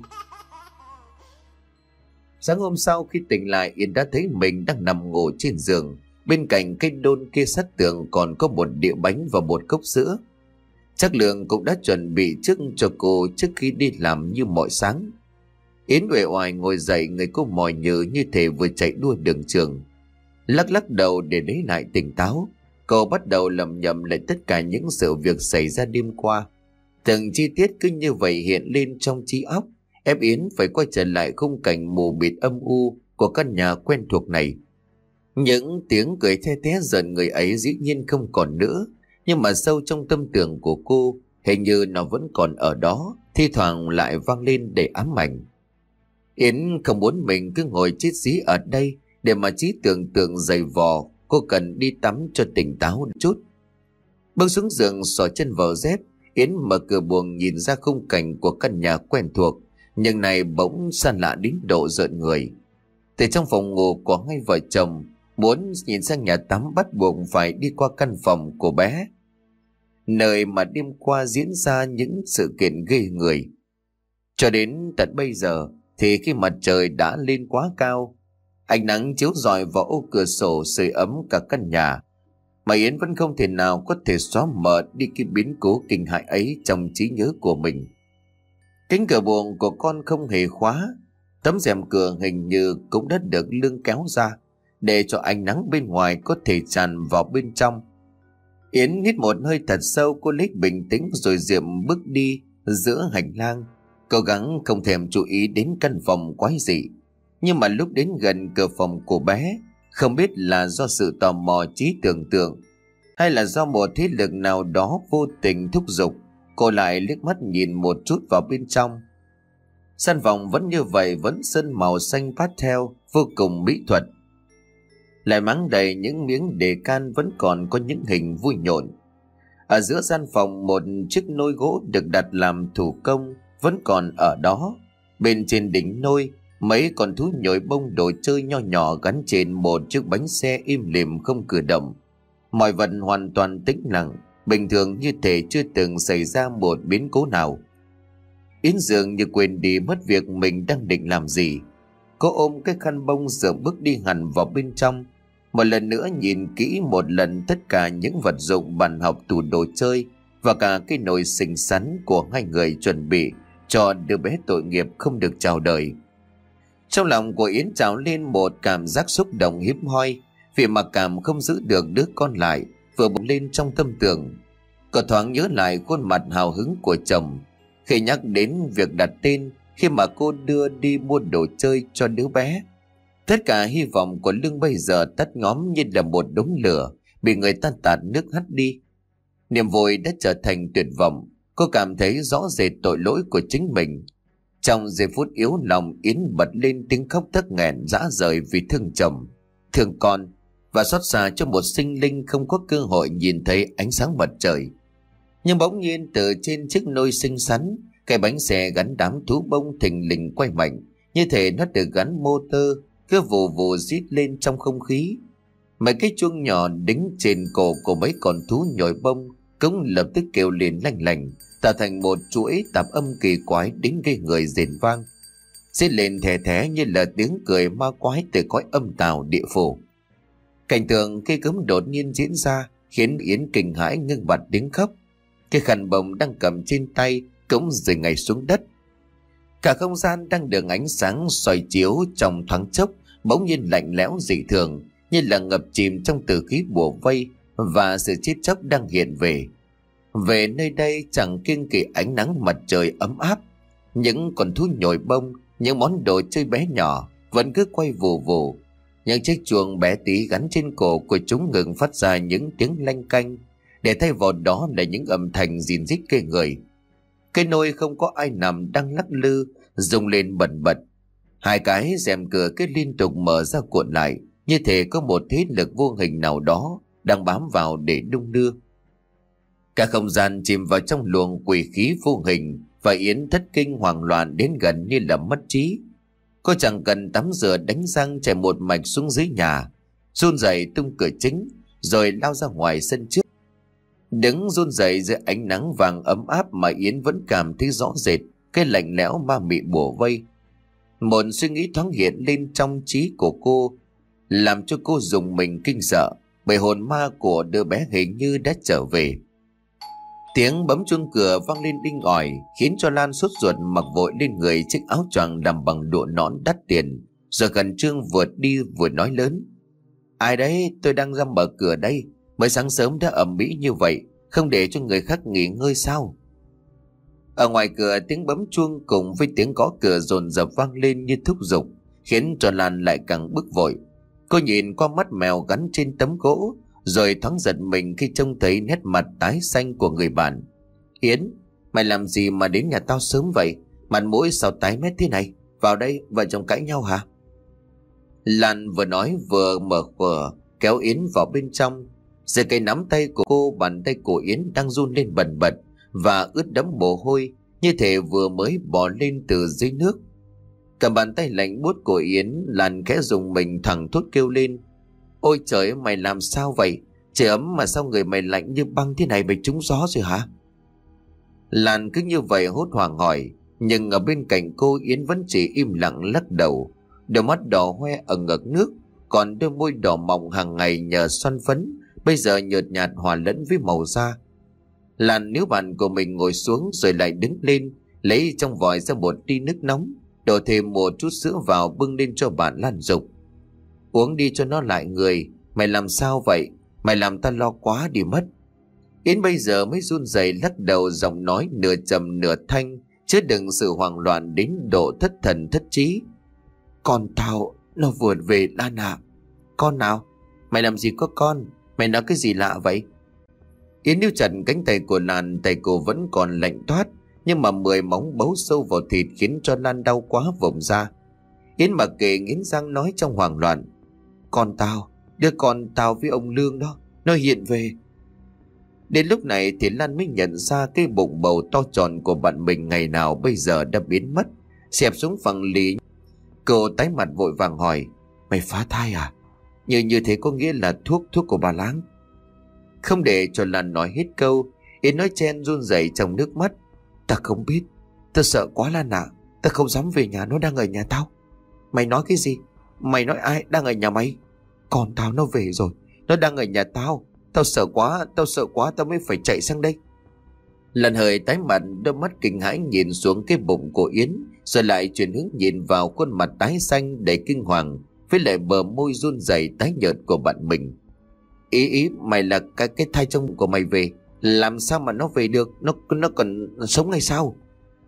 Sáng hôm sau khi tỉnh lại, Yến đã thấy mình đang nằm ngủ trên giường. Bên cạnh cái đôn kia sát tường còn có một đĩa bánh và một cốc sữa. Chắc Lương cũng đã chuẩn bị trước cho cô trước khi đi làm như mọi sáng. Yến uể oải ngồi dậy, người cô mỏi nhừ như thể vừa chạy đua đường trường. Lắc lắc đầu để lấy lại tỉnh táo, cô bắt đầu lẩm nhẩm lại tất cả những sự việc xảy ra đêm qua. Từng chi tiết cứ như vậy hiện lên trong trí óc, ép Yến phải quay trở lại khung cảnh mù mịt âm u của căn nhà quen thuộc này. Những tiếng cười the thé giận người ấy dĩ nhiên không còn nữa, nhưng mà sâu trong tâm tưởng của cô, hình như nó vẫn còn ở đó, thi thoảng lại vang lên để ám ảnh. Yến không muốn mình cứ ngồi chết dí ở đây để mà trí tưởng tượng dày vò. Cô cần đi tắm cho tỉnh táo chút. Bước xuống giường, xỏ chân vào dép, Yến mở cửa buồng nhìn ra khung cảnh của căn nhà quen thuộc, nhưng này bỗng xa lạ đến độ rợn người. Từ trong phòng ngủ của hai vợ chồng, muốn nhìn sang nhà tắm bắt buộc phải đi qua căn phòng của bé, nơi mà đêm qua diễn ra những sự kiện ghê người. Cho đến tận bây giờ thì khi mặt trời đã lên quá cao, ánh nắng chiếu rọi vào ô cửa sổ sưởi ấm cả căn nhà, mà Yến vẫn không thể nào có thể xóa mờ đi cái biến cố kinh hại ấy trong trí nhớ của mình. Cánh cửa buồng của con không hề khóa, tấm rèm cửa hình như cũng đã được Lương kéo ra để cho ánh nắng bên ngoài có thể tràn vào bên trong. Yến hít một hơi thật sâu, cô lấy bình tĩnh rồi diệm bước đi giữa hành lang, cố gắng không thèm chú ý đến căn phòng quái dị. Nhưng mà lúc đến gần cửa phòng của bé, không biết là do sự tò mò trí tưởng tượng hay là do một thế lực nào đó vô tình thúc giục, cô lại liếc mắt nhìn một chút vào bên trong. Căn phòng vẫn như vậy, vẫn sơn màu xanh pastel vô cùng mỹ thuật, lại máng đầy những miếng đề can, vẫn còn có những hình vui nhộn. Ở giữa gian phòng, một chiếc nôi gỗ được đặt làm thủ công vẫn còn ở đó. Bên trên đỉnh nôi, mấy con thú nhồi bông đồ chơi nho nhỏ gắn trên một chiếc bánh xe im lìm không cử động. Mọi vật hoàn toàn tĩnh lặng, bình thường như thể chưa từng xảy ra một biến cố nào. Yến dường như quên đi mất việc mình đang định làm gì. Cô ôm cái khăn bông rồi bước đi hẳn vào bên trong, một lần nữa nhìn kỹ một lần tất cả những vật dụng bàn học, tủ đồ chơi và cả cái nồi xinh xắn của hai người chuẩn bị cho đứa bé tội nghiệp không được chào đời. Trong lòng của Yến trào lên một cảm giác xúc động hiếm hoi, vì mặc cảm không giữ được đứa con lại vừa bùng lên trong tâm tưởng. Cô thoáng nhớ lại khuôn mặt hào hứng của chồng khi nhắc đến việc đặt tên khi mà cô đưa đi mua đồ chơi cho đứa bé. Tất cả hy vọng của Lương bây giờ tắt ngóm như là một đống lửa bị người ta tạt nước hắt đi. Niềm vui đã trở thành tuyệt vọng. Cô cảm thấy rõ rệt tội lỗi của chính mình. Trong giây phút yếu lòng, Yến bật lên tiếng khóc thất nghẹn rã rời vì thương chồng, thương con và xót xa cho một sinh linh không có cơ hội nhìn thấy ánh sáng mặt trời. Nhưng bỗng nhiên từ trên chiếc nôi xinh xắn, cái bánh xe gắn đám thú bông thình lình quay mạnh, như thể nó được gắn motor, cứ vù vù rít lên trong không khí. Mấy cái chuông nhỏ đính trên cổ của mấy con thú nhồi bông cũng lập tức kêu lên lanh lành, tạo thành một chuỗi tạp âm kỳ quái đến gây người rền vang, rít lên thè thé như là tiếng cười ma quái từ cõi âm tào địa phủ. Cảnh tượng cây cấm đột nhiên diễn ra khiến Yến kinh hãi ngưng bặt tiếng khóc. Cái khăn bông đang cầm trên tay cũng rơi ngay xuống đất. Cả không gian đang được ánh sáng soi chiếu trong thoáng chốc bỗng nhiên lạnh lẽo dị thường, như là ngập chìm trong tử khí bùa vây và sự chết chóc đang hiện về. Về nơi đây chẳng kiêng kỵ ánh nắng mặt trời ấm áp, những con thú nhồi bông, những món đồ chơi bé nhỏ vẫn cứ quay vù vù. Những chiếc chuông bé tí gắn trên cổ của chúng ngừng phát ra những tiếng lanh canh, để thay vào đó là những âm thanh rìn rít ghê người. Cái nôi không có ai nằm đang lắc lư, rung lên bần bật. Hai cái rèm cửa cứ liên tục mở ra cuộn lại, như thể có một thế lực vô hình nào đó đang bám vào để đung đưa. Cả không gian chìm vào trong luồng quỷ khí vô hình, và Yến thất kinh hoảng loạn đến gần như là mất trí. Cô chẳng cần tắm rửa đánh răng chạy một mạch xuống dưới nhà, run rẩy tung cửa chính rồi lao ra ngoài sân trước. Đứng run rẩy dưới ánh nắng vàng ấm áp mà Yến vẫn cảm thấy rõ rệt cái lạnh lẽo ma mị bủa vây. Một suy nghĩ thoáng hiện lên trong trí của cô, làm cho cô rùng mình kinh sợ, bởi hồn ma của đứa bé hình như đã trở về. Tiếng bấm chuông cửa vang lên đinh ỏi, khiến cho Lan sốt ruột mặc vội lên người chiếc áo choàng làm bằng lụa nón đắt tiền, rồi khẩn trương vượt đi vừa nói lớn: "Ai đấy? Tôi đang ra mở cửa đây. Mới sáng sớm đã ầm ĩ như vậy, không để cho người khác nghỉ ngơi sao?" Ở ngoài cửa, tiếng bấm chuông cùng với tiếng gõ cửa dồn dập vang lên như thúc giục, khiến cho Lan lại càng bức vội. Cô nhìn qua mắt mèo gắn trên tấm gỗ, rồi thoáng giật mình khi trông thấy nét mặt tái xanh của người bạn. "Yến, mày làm gì mà đến nhà tao sớm vậy? Mặt mũi sao tái mét thế này? Vào đây, vợ chồng cãi nhau hả?" Lan vừa nói vừa mở cửa kéo Yến vào bên trong. Dưới cây nắm tay của cô, bàn tay của Yến đang run lên bần bật và ướt đẫm mồ hôi, như thể vừa mới bò lên từ dưới nước. Cầm bàn tay lạnh buốt của Yến, Lan khẽ dùng mình thẳng thốt kêu lên: "Ôi trời ơi, mày làm sao vậy? Trời ấm mà sao người mày lạnh như băng thế này, mày trúng gió rồi hả?" Lan cứ như vậy hốt hoảng hỏi, nhưng ở bên cạnh cô, Yến vẫn chỉ im lặng lắc đầu. Đôi mắt đỏ hoe ở ngực nước, còn đôi môi đỏ mọng hàng ngày nhờ xoăn phấn bây giờ nhợt nhạt hòa lẫn với màu da. Lan níu bàn của mình ngồi xuống rồi lại đứng lên, lấy trong vòi ra một ly nước nóng, đổ thêm một chút sữa vào bưng lên cho bạn. Lan dục: "Uống đi cho nó lại người. Mày làm sao vậy? Mày làm ta lo quá đi mất." Yến bây giờ mới run rẩy lắc đầu, giọng nói nửa trầm nửa thanh, chứa đựng sự hoảng loạn đến độ thất thần thất trí: "Con tao nó vừa về, Lan à." "Con nào? Mày làm gì có con? Mày nói cái gì lạ vậy?" Yến níu chặt cánh tay của Lan, tay cô vẫn còn lạnh toát, nhưng mà mười móng bấu sâu vào thịt khiến cho Lan đau quá vùng ra. Yến mặc kệ nghiến răng nói trong hoảng loạn: "Con tao, đứa con tao với ông Lương đó, nó hiện về." Đến lúc này thì Lan mới nhận ra cái bụng bầu to tròn của bạn mình ngày nào bây giờ đã biến mất, xẹp xuống phẳng lì. Cô tái mặt vội vàng hỏi: "Mày phá thai à? Như như thế có nghĩa là thuốc thuốc của bà Láng?" Không để cho Lan nói hết câu, Yến nói chen run rẩy trong nước mắt: "Ta không biết, ta sợ quá Lan ạ. Ta không dám về nhà, nó đang ở nhà tao." "Mày nói cái gì? Mày nói ai đang ở nhà mày?" "Con tao nó về rồi, nó đang ở nhà tao. Tao sợ quá, tao sợ quá, tao mới phải chạy sang đây." Lần hơi tái mặt, đôi mắt kinh hãi nhìn xuống cái bụng của Yến, rồi lại chuyển hướng nhìn vào khuôn mặt tái xanh đầy kinh hoàng, với lại bờ môi run rẩy tái nhợt của bạn mình. Ý ý mày là cái cái thai trong bụng của mày về, làm sao mà nó về được? Nó nó còn sống hay sao?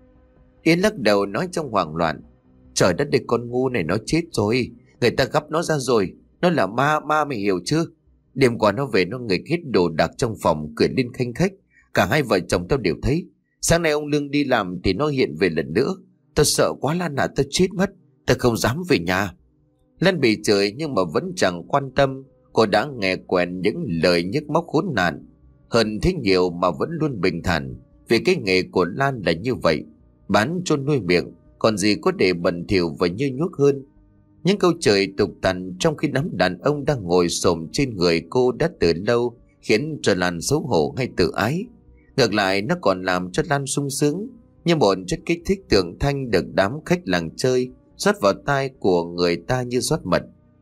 Yến lắc đầu nói trong hoảng loạn. Trời đất ơi, con ngu này nó chết rồi, người ta gắp nó ra rồi, nó là ma, ma mày hiểu chưa? Đêm qua nó về nó nghịch hết đồ đạc trong phòng, cười lên khanh khách. Cả hai vợ chồng tao đều thấy. Sáng nay ông Lương đi làm thì nó hiện về lần nữa. Tao sợ quá Lan à, tao chết mất. Tao không dám về nhà. Lan bị chửi nhưng mà vẫn chẳng quan tâm. Cô đã nghe quen những lời nhức móc khốn nạn hơn thế nhiều mà vẫn luôn bình thản. Vì cái nghề của Lan là như vậy, bán cho nuôi miệng, còn gì có để bẩn thỉu và như nhuốc hơn. Những câu chửi tục tằn trong khi đám đàn ông đang ngồi xổm trên người cô đã từ lâu khiến cho Lan xấu hổ hay tự ái. Ngược lại nó còn làm cho Lan sung sướng, như một chất kích thích tưởng thanh được đám khách làng chơi rót vào tai của người ta như rót mật.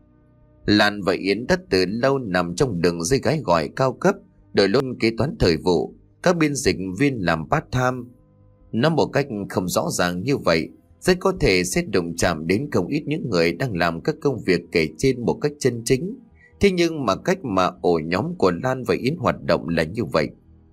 Lan và Yến đã từ lâu nằm trong đường dây gái gọi cao cấp, đổi luôn kế toán thời vụ, các biên dịch viên làm part time. Nó một cách không rõ ràng như vậy rất có thể sẽ đụng chạm đến không ít những người đang làm các công việc kể trên một cách chân chính. Thế nhưng mà cách mà ổ nhóm của Lan và Yến hoạt động là như vậy.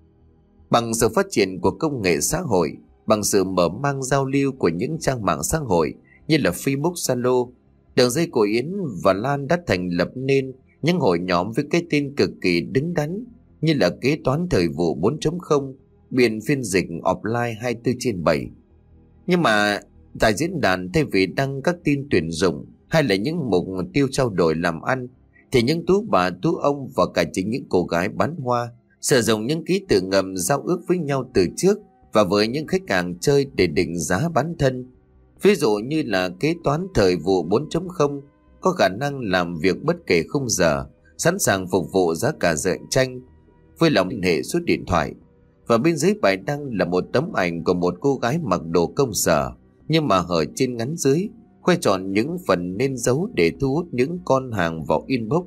Bằng sự phát triển của công nghệ xã hội, bằng sự mở mang giao lưu của những trang mạng xã hội như là Facebook, Zalo, đường dây của Yến và Lan đã thành lập nên những hội nhóm với cái tên cực kỳ đứng đắn như là kế toán thời vụ bốn chấm không, biên phiên dịch offline hai mươi bốn trên bảy. Nhưng mà tại diễn đàn, thay vì đăng các tin tuyển dụng hay là những mục tiêu trao đổi làm ăn, thì những tú bà tú ông và cả chính những cô gái bán hoa sử dụng những ký tự ngầm giao ước với nhau từ trước và với những khách hàng chơi để định giá bán thân. Ví dụ như là kế toán thời vụ bốn chấm không có khả năng làm việc bất kể khung giờ, sẵn sàng phục vụ giá cả cạnh tranh, với lòng liên hệ số điện thoại. Và bên dưới bài đăng là một tấm ảnh của một cô gái mặc đồ công sở nhưng mà hở trên ngắn dưới, khoe tròn những phần nên giấu để thu hút những con hàng vào inbox.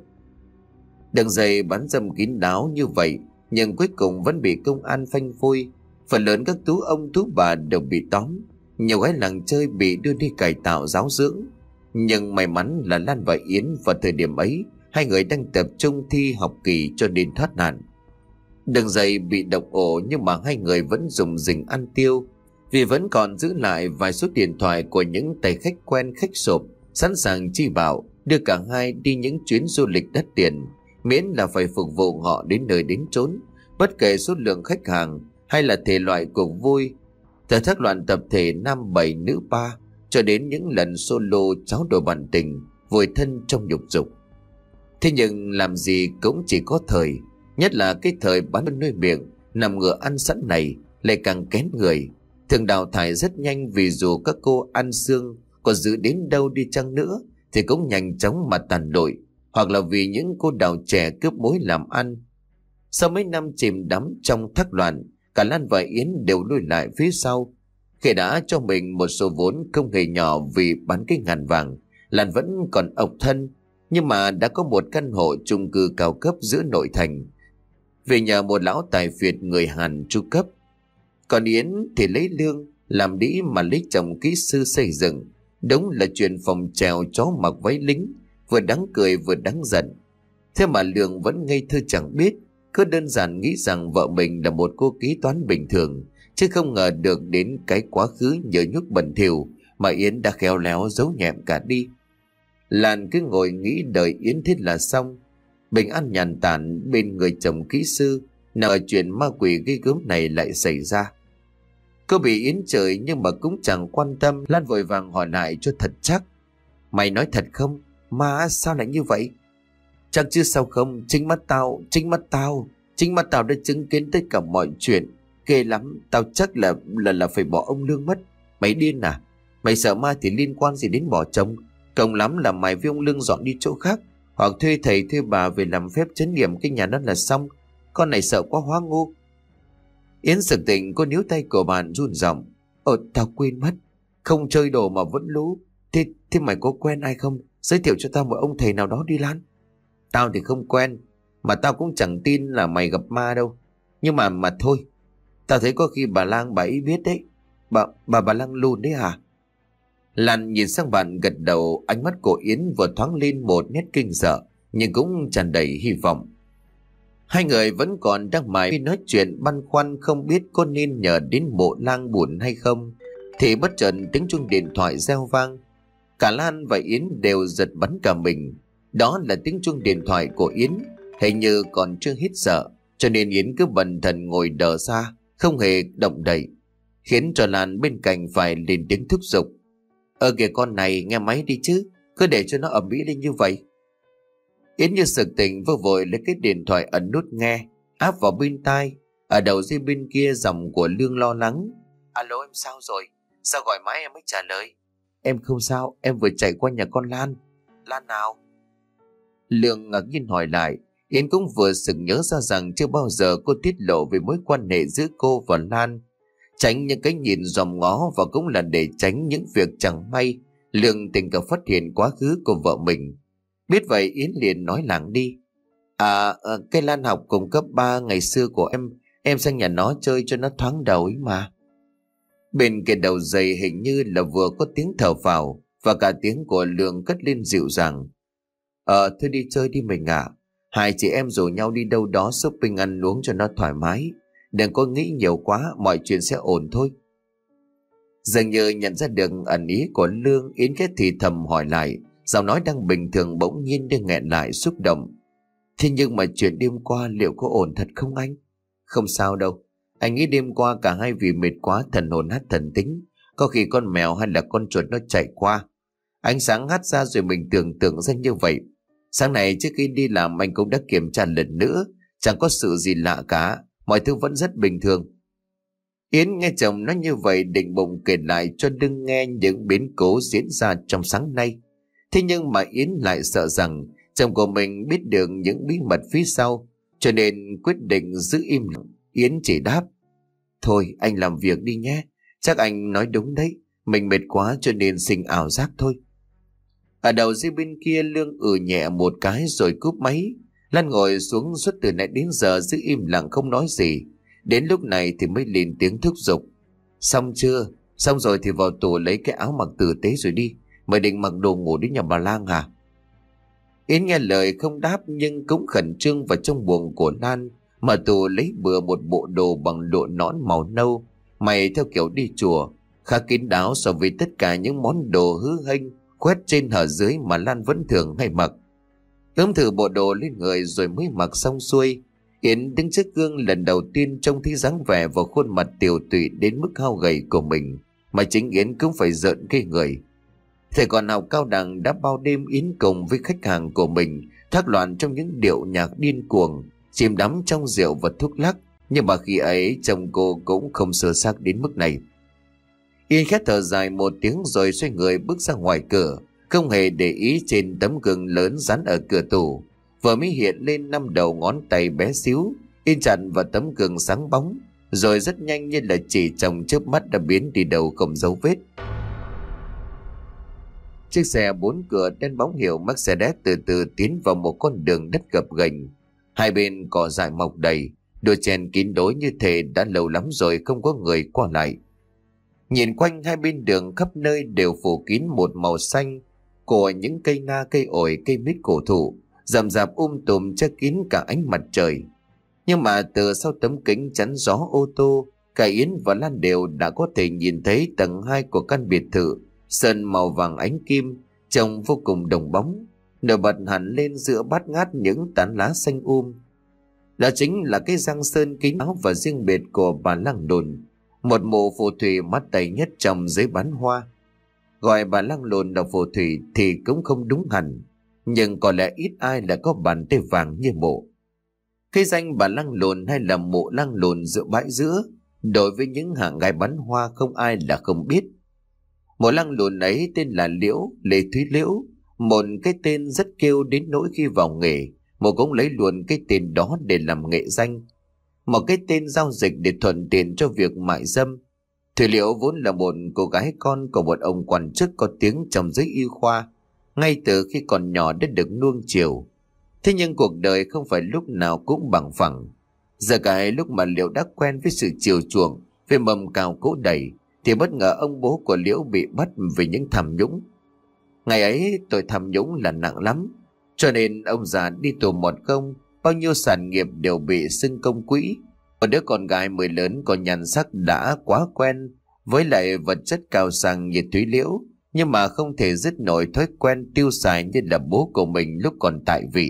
Đường dây bán dâm kín đáo như vậy nhưng cuối cùng vẫn bị công an phanh phui. Phần lớn các tú ông tú bà đều bị tóm, nhiều gái làng chơi bị đưa đi cải tạo giáo dưỡng. Nhưng may mắn là Lan và Yến vào thời điểm ấy hai người đang tập trung thi học kỳ cho nên thoát nạn. Đường dây bị động ổ nhưng mà hai người vẫn dùng rình ăn tiêu, vì vẫn còn giữ lại vài số điện thoại của những tay khách quen khách sộp, sẵn sàng chi bảo đưa cả hai đi những chuyến du lịch đắt tiền, miễn là phải phục vụ họ đến nơi đến chốn, bất kể số lượng khách hàng hay là thể loại cuộc vui, từ thác loạn tập thể nam bảy nữ ba cho đến những lần solo cháo đổi bản tình, vùi thân trong nhục dục. Thế nhưng làm gì cũng chỉ có thời, nhất là cái thời bán nuôi miệng nằm ngựa ăn sẵn này lại càng kén người, thường đào thải rất nhanh. Vì dù các cô ăn xương có giữ đến đâu đi chăng nữa thì cũng nhanh chóng mà tàn lụi, hoặc là vì những cô đào trẻ cướp mối làm ăn. Sau mấy năm chìm đắm trong thác loạn, cả Lan và Yến đều lùi lại phía sau. Khi đã cho mình một số vốn không hề nhỏ vì bán cái ngàn vàng, Lan vẫn còn ộc thân, nhưng mà đã có một căn hộ chung cư cao cấp giữa nội thành, về nhờ một lão tài phiệt người Hàn chu cấp. Còn Yến thì lấy lương làm đĩ mà lấy chồng kỹ sư xây dựng. Đúng là chuyện phòng trèo chó mặc váy lính, vừa đáng cười vừa đáng giận. Thế mà Lương vẫn ngây thơ chẳng biết, cứ đơn giản nghĩ rằng vợ mình là một cô kế toán bình thường, chứ không ngờ được đến cái quá khứ nhờ nhúc bẩn thỉu mà Yến đã khéo léo giấu nhẹm cả đi. Lan cứ ngồi nghĩ đợi Yến thiết là xong, bình an nhàn tản bên người chồng kỹ sư, nào chuyện ma quỷ gây gớm này lại xảy ra. Cô bị Yến chửi nhưng mà cũng chẳng quan tâm. Lan vội vàng hỏi lại cho thật chắc: Mày nói thật không? Ma sao lại như vậy? Chắc chứ sao không, chính mắt tao, chính mắt tao, chính mắt tao đã chứng kiến tất cả mọi chuyện. Ghê lắm, tao chắc là là là phải bỏ ông Lương mất. Mày điên à? Mày sợ ma thì liên quan gì đến bỏ chồng? Cộng lắm là mày với ông Lương dọn đi chỗ khác, hoặc thuê thầy thuê bà về làm phép trấn nghiệm cái nhà đó là xong. Con này sợ quá hóa ngu. Yến sực tỉnh, cô níu tay của bạn run giọng: Ờ tao quên mất, không chơi đồ mà vẫn lú. Thế, thế mày có quen ai không? Giới thiệu cho tao một ông thầy nào đó đi Lan. Tao thì không quen, mà tao cũng chẳng tin là mày gặp ma đâu. Nhưng mà mà thôi, Tao thấy có khi bà Lang bà ấy biết đấy. Bà, bà bà Lang lùn đấy hả? Lan nhìn sang bạn gật đầu, ánh mắt của Yến vừa thoáng lên một nét kinh sợ, nhưng cũng tràn đầy hy vọng. Hai người vẫn còn đang mải nói chuyện băn khoăn không biết có nên nhờ đến bộ lang buồn hay không, thì bất chợt tiếng chuông điện thoại reo vang. Cả Lan và Yến đều giật bắn cả mình. Đó là tiếng chuông điện thoại của Yến, hình như còn chưa hết sợ, cho nên Yến cứ bần thần ngồi đờ ra, không hề động đậy, khiến cho Lan bên cạnh phải lên tiếng thúc giục. Ờ kìa con này, nghe máy đi chứ, cứ để cho nó ầm ĩ lên như vậy. Yến như sực tỉnh vô vội lấy cái điện thoại ấn nút nghe, áp vào bên tai. Ở đầu dây bên kia giọng của Lương lo lắng. Alo, em sao rồi? Sao gọi mãi em mới trả lời? Em không sao, em vừa chạy qua nhà con Lan. Lan nào? Lương ngạc nhiên hỏi lại. Yến cũng vừa sực nhớ ra rằng chưa bao giờ cô tiết lộ về mối quan hệ giữa cô và Lan. Tránh những cái nhìn dòm ngó, và cũng là để tránh những việc chẳng may Lương tình cờ phát hiện quá khứ của vợ mình. Biết vậy Yến liền nói lảng đi. À, à cái Lan học cùng cấp ba ngày xưa của em, em sang nhà nó chơi cho nó thoáng đầu ấy mà. Bên kia đầu dây hình như là vừa có tiếng thở phào, và cả tiếng của Lương cất lên dịu dàng. Ờ thôi đi chơi đi mình ạ. Hai chị em rủ nhau đi đâu đó shopping ăn uống cho nó thoải mái. Đừng có nghĩ nhiều quá, mọi chuyện sẽ ổn thôi. Dường như nhận ra được ẩn ý của Lương, Yến cái thì thầm hỏi lại, giọng nói đang bình thường bỗng nhiên đang nghẹn lại xúc động. Thế nhưng mà chuyện đêm qua liệu có ổn thật không anh? Không sao đâu. Anh nghĩ đêm qua cả hai vì mệt quá thần hồn hát thần tính. Có khi con mèo hay là con chuột nó chạy qua. Ánh sáng hắt ra rồi mình tưởng tượng ra như vậy. Sáng nay trước khi đi làm anh cũng đã kiểm tra lần nữa. Chẳng có sự gì lạ cả. Mọi thứ vẫn rất bình thường. Yến nghe chồng nói như vậy định bụng kể lại cho Lương nghe những biến cố diễn ra trong sáng nay. Thế nhưng mà Yến lại sợ rằng chồng của mình biết được những bí mật phía sau, cho nên quyết định giữ im lặng. Yến chỉ đáp: Thôi anh làm việc đi nhé. Chắc anh nói đúng đấy. Mình mệt quá cho nên sinh ảo giác thôi. Ở đầu dây bên kia Lương ừ nhẹ một cái rồi cúp máy. Lan ngồi xuống suốt từ nãy đến giờ giữ im lặng không nói gì. Đến lúc này thì mới lên tiếng thúc giục: Xong chưa? Xong rồi thì vào tủ lấy cái áo mặc tử tế rồi đi. Mày định mặc đồ ngủ đến nhà bà Lang hả? Yến nghe lời không đáp, nhưng cũng khẩn trương vào trong buồng của Lan. Mở tủ lấy bừa một bộ đồ bằng lụa nõn màu nâu, mày theo kiểu đi chùa, khá kín đáo so với tất cả những món đồ hư hênh khoét trên hở dưới mà Lan vẫn thường hay mặc. Ướm thử bộ đồ lên người rồi mới mặc xong xuôi. Yến đứng trước gương lần đầu tiên trông thấy dáng vẻ và khuôn mặt tiều tụy đến mức hao gầy của mình, mà chính Yến cũng phải rợn cái người. Thầy còn học cao đẳng đã bao đêm Yến cùng với khách hàng của mình thác loạn trong những điệu nhạc điên cuồng, chìm đắm trong rượu và thuốc lắc. Nhưng mà khi ấy chồng cô cũng không sơ xác đến mức này. Yến khét thở dài một tiếng rồi xoay người bước ra ngoài cửa, không hề để ý trên tấm gương lớn dán ở cửa tủ vừa mới hiện lên năm đầu ngón tay bé xíu in chặt vào tấm gương sáng bóng, rồi rất nhanh như là chỉ trong chớp mắt đã biến đi đâu không dấu vết. Chiếc xe bốn cửa đen bóng hiệu Mercedes từ từ tiến vào một con đường đất gập ghềnh. Hai bên cỏ dại mọc đầy, đôi chen kín đối như thể đã lâu lắm rồi không có người qua lại. Nhìn quanh hai bên đường khắp nơi đều phủ kín một màu xanh của những cây na, cây ổi, cây mít cổ thụ, rậm rạp um tùm che kín cả ánh mặt trời. Nhưng mà từ sau tấm kính chắn gió ô tô, cả Yến và Lan đều đã có thể nhìn thấy tầng hai của căn biệt thự sơn màu vàng ánh kim, trông vô cùng đồng bóng, nổi bật hẳn lên giữa bát ngát những tán lá xanh um. Đó chính là cái răng sơn kín đáo và riêng biệt của bà Lang Đồn, một mụ phù thủy mắt tay nhất trong giới bán hoa. Gọi bà Lang Đồn là phù thủy thì cũng không đúng hẳn, nhưng có lẽ ít ai lại có bàn tay vàng như mụ. Cái danh bà Lang Đồn hay là mụ Lang Đồn giữa bãi giữa, đối với những hạng gái bán hoa không ai là không biết. Mụ Lang Đồn ấy tên là Liễu, Lê Thúy Liễu, một cái tên rất kêu đến nỗi khi vào nghề mụ cũng lấy luôn cái tên đó để làm nghệ danh, một cái tên giao dịch để thuận tiện cho việc mại dâm. Thủy Liễu vốn là một cô gái con của một ông quan chức có tiếng trong giới y khoa, ngay từ khi còn nhỏ đã được nuông chiều. Thế nhưng cuộc đời không phải lúc nào cũng bằng phẳng. Giờ cái lúc mà Liễu đã quen với sự chiều chuộng, với mâm cao cỗ đầy, thì bất ngờ ông bố của Liễu bị bắt vì những tham nhũng. Ngày ấy tội tham nhũng là nặng lắm, cho nên ông già đi tù một công, bao nhiêu sản nghiệp đều bị xưng công quỹ. Một đứa con gái mới lớn có nhan sắc đã quá quen với lại vật chất cao sang như Thúy Liễu, nhưng mà không thể dứt nổi thói quen tiêu xài như là bố của mình lúc còn tại vị.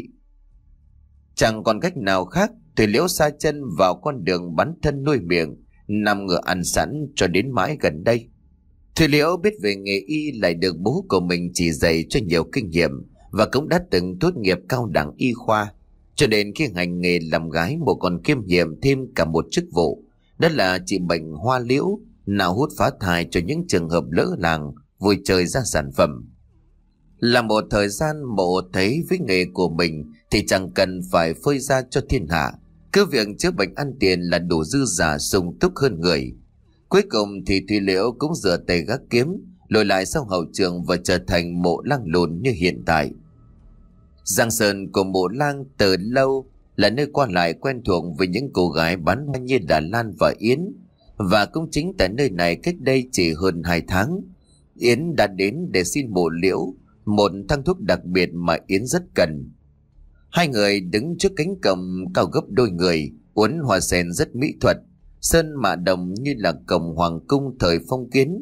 Chẳng còn cách nào khác, Thúy Liễu sa chân vào con đường bắn thân nuôi miệng, nằm ngựa ăn sẵn cho đến mãi gần đây. Thúy Liễu biết về nghề y lại được bố của mình chỉ dạy cho nhiều kinh nghiệm, và cũng đã từng tốt nghiệp cao đẳng y khoa, cho nên khi hành nghề làm gái một còn kiêm nhiệm thêm cả một chức vụ, đó là trị bệnh hoa liễu, nào hút phá thai cho những trường hợp lỡ làng vui chơi ra sản phẩm. Là một thời gian Mộ thấy với nghề của mình thì chẳng cần phải phơi ra cho thiên hạ, cứ việc chữa bệnh ăn tiền là đủ dư giả sung túc hơn người. Cuối cùng thì Thúy Liễu cũng rửa tay gác kiếm, lùi lại sau hậu trường và trở thành Mộ Lang lùn như hiện tại. Giang sơn của Mộ Lang từ lâu là nơi qua lại quen thuộc với những cô gái bán hoa như Đà Lan và Yến, và cũng chính tại nơi này cách đây chỉ hơn hai tháng, Yến đã đến để xin Mộ Liễu một thang thuốc đặc biệt mà Yến rất cần. Hai người đứng trước cánh cổng cao gấp đôi người, uốn hoa sen rất mỹ thuật, sơn mạ đồng như là cổng hoàng cung thời phong kiến.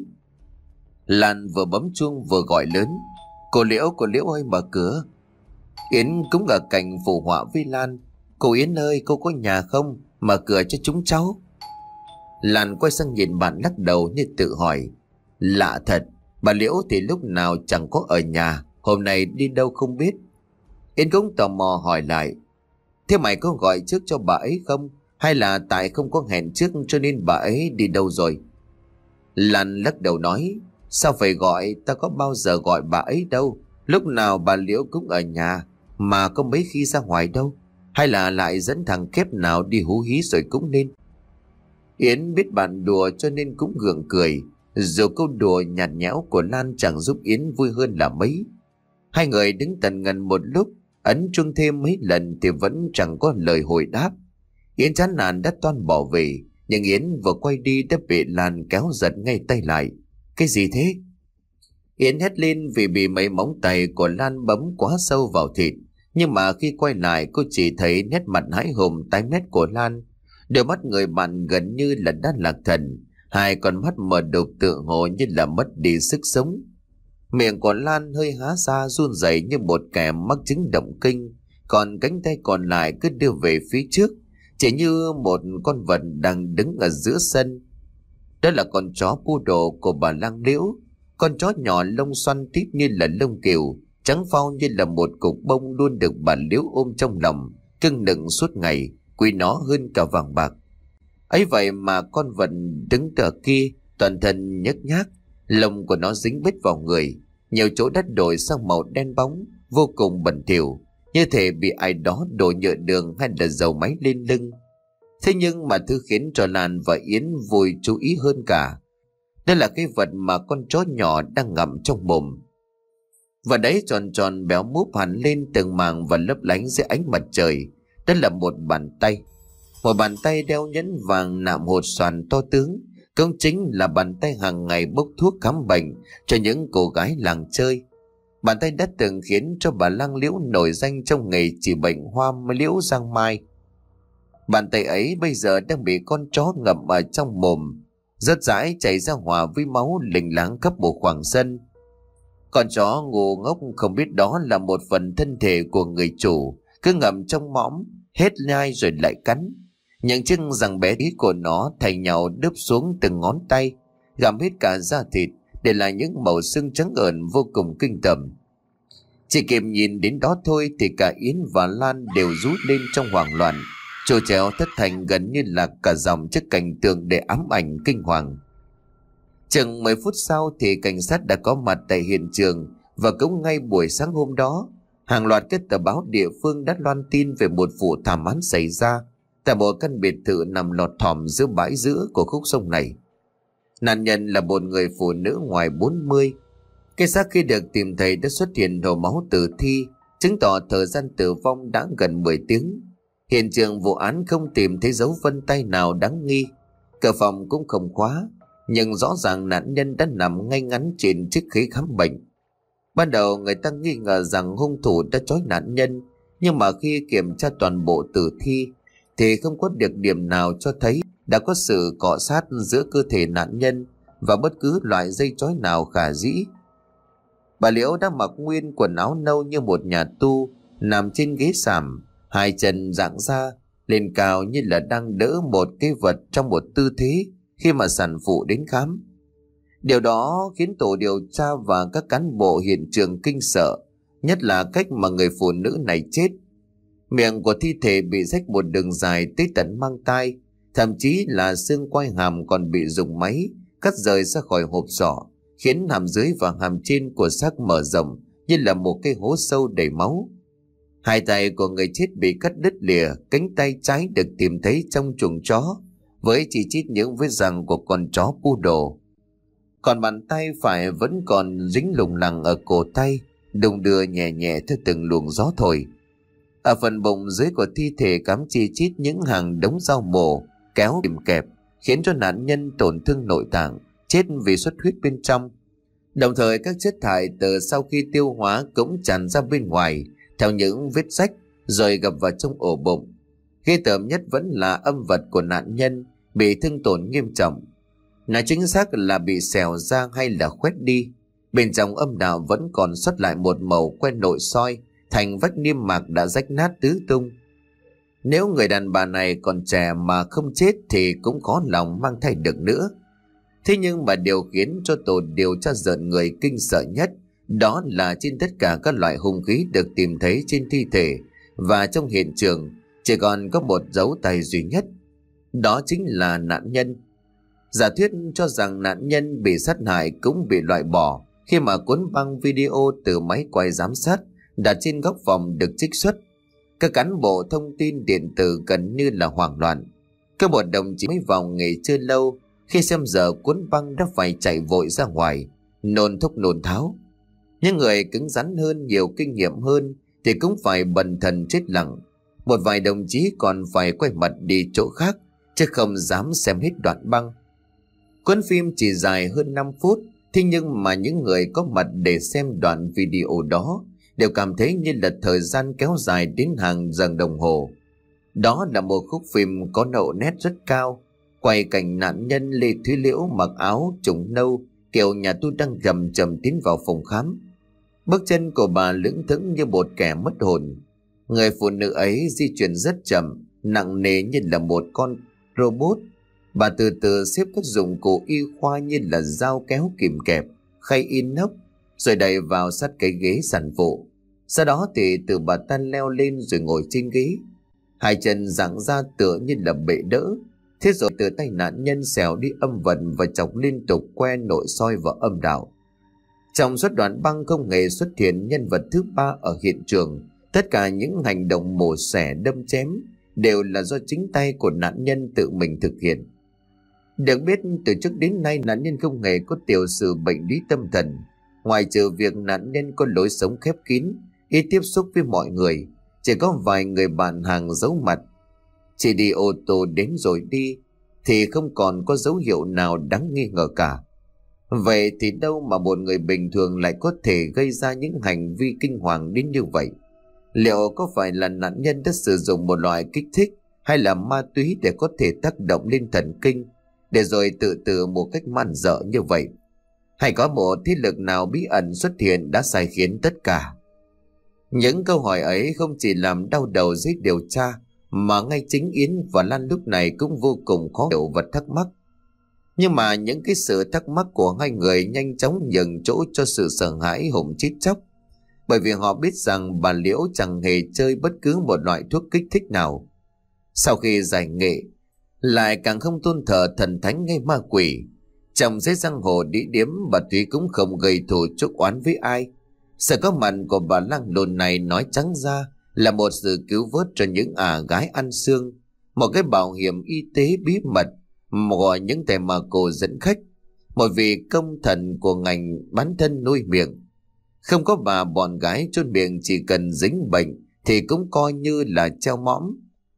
Lan vừa bấm chuông vừa gọi lớn: "Cô Liễu, cô Liễu ơi, mở cửa!" Yến cũng ở cạnh phụ họa với Lan: "Cô Yến ơi, cô có nhà không? Mở cửa cho chúng cháu." Lan quay sang nhìn bạn lắc đầu như tự hỏi: "Lạ thật, bà Liễu thì lúc nào chẳng có ở nhà, hôm nay đi đâu không biết." Yến cũng tò mò hỏi lại: "Thế mày có gọi trước cho bà ấy không? Hay là tại không có hẹn trước cho nên bà ấy đi đâu rồi?" Lan lắc đầu nói: "Sao phải gọi, ta có bao giờ gọi bà ấy đâu. Lúc nào bà Liễu cũng ở nhà, mà có mấy khi ra ngoài đâu. Hay là lại dẫn thằng kép nào đi hú hí rồi cũng nên." Yến biết bạn đùa cho nên cũng gượng cười, dù câu đùa nhạt nhẽo của Lan chẳng giúp Yến vui hơn là mấy. Hai người đứng tần ngần một lúc, ấn chuông thêm mấy lần thì vẫn chẳng có lời hồi đáp. Yến chán nản đã toan bỏ về, nhưng Yến vừa quay đi đã bị Lan kéo giật ngay tay lại. "Cái gì thế?" Yến hét lên vì bị mấy móng tay của Lan bấm quá sâu vào thịt, nhưng mà khi quay lại cô chỉ thấy nét mặt hãi hùng tái mét của Lan. Đôi mắt người bạn gần như là đã lạc thần, hai con mắt mở đục tựa hồ như là mất đi sức sống. Miệng của Lan hơi há ra run rẩy như một kẻ mắc chứng động kinh, còn cánh tay còn lại cứ đưa về phía trước, chỉ như một con vật đang đứng ở giữa sân. Đó là con chó poodle của bà Lang Liễu, con chó nhỏ lông xoăn tít như là lông cừu, trắng phau như là một cục bông, luôn được bà Liễu ôm trong lòng, cưng nựng suốt ngày, quý nó hơn cả vàng bạc. Ấy vậy mà con vật đứng ở kia toàn thân nhếch nhác, lông của nó dính bết vào người, nhiều chỗ đất đổi sang màu đen bóng, vô cùng bẩn thỉu, như thể bị ai đó đổ nhựa đường hay là dầu máy lên lưng. Thế nhưng mà thứ khiến cho Lan và Yến vui chú ý hơn cả, đó là cái vật mà con chó nhỏ đang ngậm trong mồm. Và đấy tròn tròn béo múp hẳn lên từng màng và lấp lánh dưới ánh mặt trời. Đó là một bàn tay, một bàn tay đeo nhẫn vàng nạm hột xoàn to tướng, cũng chính là bàn tay hàng ngày bốc thuốc khám bệnh cho những cô gái làng chơi. Bàn tay đã từng khiến cho bà Lang Liễu nổi danh trong nghề trị bệnh hoa liễu giang mai. Bàn tay ấy bây giờ đang bị con chó ngậm ở trong mồm, rớt rãi chảy ra hòa với máu lình láng khắp một khoảng sân. Con chó ngu ngốc không biết đó là một phần thân thể của người chủ, cứ ngậm trong mõm, hết nhai rồi lại cắn. Những chiếc răng bé tí của nó thay nhau đớp xuống từng ngón tay, gặm hết cả da thịt, để lại những màu xương trắng ợn vô cùng kinh tởm. Chỉ kịp nhìn đến đó thôi thì cả Yến và Lan đều rú lên trong hoảng loạn, trồ chéo thất thành gần như là cả dòng trước cảnh tượng để ám ảnh kinh hoàng. Chừng mười phút sau thì cảnh sát đã có mặt tại hiện trường, và cũng ngay buổi sáng hôm đó, hàng loạt các tờ báo địa phương đã loan tin về một vụ thảm án xảy ra tại một căn biệt thự nằm lọt thỏm giữa bãi giữa của khúc sông này. Nạn nhân là một người phụ nữ ngoài bốn mươi. Cái xác khi được tìm thấy đã xuất hiện đổ máu tử thi, chứng tỏ thời gian tử vong đã gần mười tiếng. Hiện trường vụ án không tìm thấy dấu vân tay nào đáng nghi. Cửa phòng cũng không khóa, nhưng rõ ràng nạn nhân đã nằm ngay ngắn trên chiếc ghế khám bệnh. Ban đầu người ta nghi ngờ rằng hung thủ đã trói nạn nhân, nhưng mà khi kiểm tra toàn bộ tử thi thì không có được điểm nào cho thấy đã có sự cọ sát giữa cơ thể nạn nhân và bất cứ loại dây trói nào khả dĩ. Bà Liễu đã mặc nguyên quần áo nâu như một nhà tu, nằm trên ghế sàm, hai chân giãng ra lên cao như là đang đỡ một cái vật trong một tư thế khi mà sản phụ đến khám. Điều đó khiến tổ điều tra và các cán bộ hiện trường kinh sợ, nhất là cách mà người phụ nữ này chết. Miệng của thi thể bị rách một đường dài tới tận mang tai, thậm chí là xương quai hàm còn bị dùng máy cắt rời ra khỏi hộp sọ, khiến hàm dưới và hàm trên của xác mở rộng như là một cái hố sâu đầy máu. Hai tay của người chết bị cắt đứt lìa, cánh tay trái được tìm thấy trong chuồng chó với chỉ chít những vết răng của con chó poodle. Còn bàn tay phải vẫn còn dính lủng lẳng ở cổ tay, đung đưa nhẹ nhẹ theo từng luồng gió thổi. Ở phần bụng dưới của thi thể cắm chi chít những hàng đống dao mổ kéo kìm kẹp, khiến cho nạn nhân tổn thương nội tạng, chết vì xuất huyết bên trong. Đồng thời các chất thải từ sau khi tiêu hóa cũng tràn ra bên ngoài theo những vết rách rồi gập vào trong ổ bụng. Ghê tởm nhất vẫn là âm vật của nạn nhân bị thương tổn nghiêm trọng. Nói chính xác là bị xèo ra hay là khoét đi. Bên trong âm đạo vẫn còn xuất lại một màu quen nội soi thành vách niêm mạc đã rách nát tứ tung. Nếu người đàn bà này còn trẻ mà không chết thì cũng có lòng mang thai được nữa. Thế nhưng mà điều khiến cho tổ điều tra rợn người kinh sợ nhất đó là trên tất cả các loại hung khí được tìm thấy trên thi thể và trong hiện trường chỉ còn có một dấu tay duy nhất, đó chính là nạn nhân. Giả thuyết cho rằng nạn nhân bị sát hại cũng bị loại bỏ khi mà cuốn băng video từ máy quay giám sát đặt trên góc phòng được trích xuất. Các cán bộ thông tin điện tử gần như là hoảng loạn. Các một đồng chí mới vào nghề chưa lâu, khi xem giờ cuốn băng đã phải chạy vội ra ngoài, nôn thốc nôn tháo. Những người cứng rắn hơn, nhiều kinh nghiệm hơn thì cũng phải bần thần chết lặng. Một vài đồng chí còn phải quay mặt đi chỗ khác, chứ không dám xem hết đoạn băng. Cuốn phim chỉ dài hơn năm phút, thế nhưng mà những người có mặt để xem đoạn video đó đều cảm thấy như là thời gian kéo dài đến hàng giờ đồng hồ. Đó là một khúc phim có độ nét rất cao, quay cảnh nạn nhân Lê Thúy Liễu mặc áo trùng nâu kiểu nhà tu đang chậm chậm tiến vào phòng khám. Bước chân của bà lững thững như một kẻ mất hồn. Người phụ nữ ấy di chuyển rất chậm, nặng nề như là một con robot. Bà từ từ xếp các dụng cụ y khoa như là dao kéo kìm kẹp, khay inox, rồi đẩy vào sát cái ghế sản phụ. Sau đó thì từ bà ta leo lên rồi ngồi trên ghế. Hai chân giãng ra tựa như là bệ đỡ. Thế rồi từ tay nạn nhân xèo đi âm vật và chọc liên tục que nội soi vào âm đạo. Trong suốt đoạn băng không hề xuất hiện nhân vật thứ ba ở hiện trường. Tất cả những hành động mổ xẻ đâm chém đều là do chính tay của nạn nhân tự mình thực hiện. Được biết từ trước đến nay nạn nhân không hề có tiểu sử bệnh lý tâm thần. Ngoài trừ việc nạn nhân có lối sống khép kín, ít tiếp xúc với mọi người, chỉ có vài người bạn hàng giấu mặt. Chỉ đi ô tô đến rồi đi thì không còn có dấu hiệu nào đáng nghi ngờ cả. Vậy thì đâu mà một người bình thường lại có thể gây ra những hành vi kinh hoàng đến như vậy? Liệu có phải là nạn nhân đã sử dụng một loại kích thích hay là ma túy để có thể tác động lên thần kinh, để rồi tự tử một cách man dợ như vậy? Hay có một thế lực nào bí ẩn xuất hiện đã sai khiến tất cả? Những câu hỏi ấy không chỉ làm đau đầu giới điều tra, mà ngay chính Yến và Lan lúc này cũng vô cùng khó hiểu và thắc mắc. Nhưng mà những cái sự thắc mắc của hai người nhanh chóng nhường chỗ cho sự sợ hãi hùng chết chóc. Bởi vì họ biết rằng bà Liễu chẳng hề chơi bất cứ một loại thuốc kích thích nào. Sau khi giải nghệ, lại càng không tôn thờ thần thánh hay ma quỷ. Trong giới giang hồ đĩ điếm, bà Thúy cũng không gây thù chuốc oán với ai. Sự có mặt của bà lang lồn này nói trắng ra là một sự cứu vớt cho những ả gái ăn xương, một cái bảo hiểm y tế bí mật gọi những tề mà cô dẫn khách, một vị công thần của ngành bán thân nuôi miệng. Không có bà bọn gái chôn miệng chỉ cần dính bệnh thì cũng coi như là treo mõm.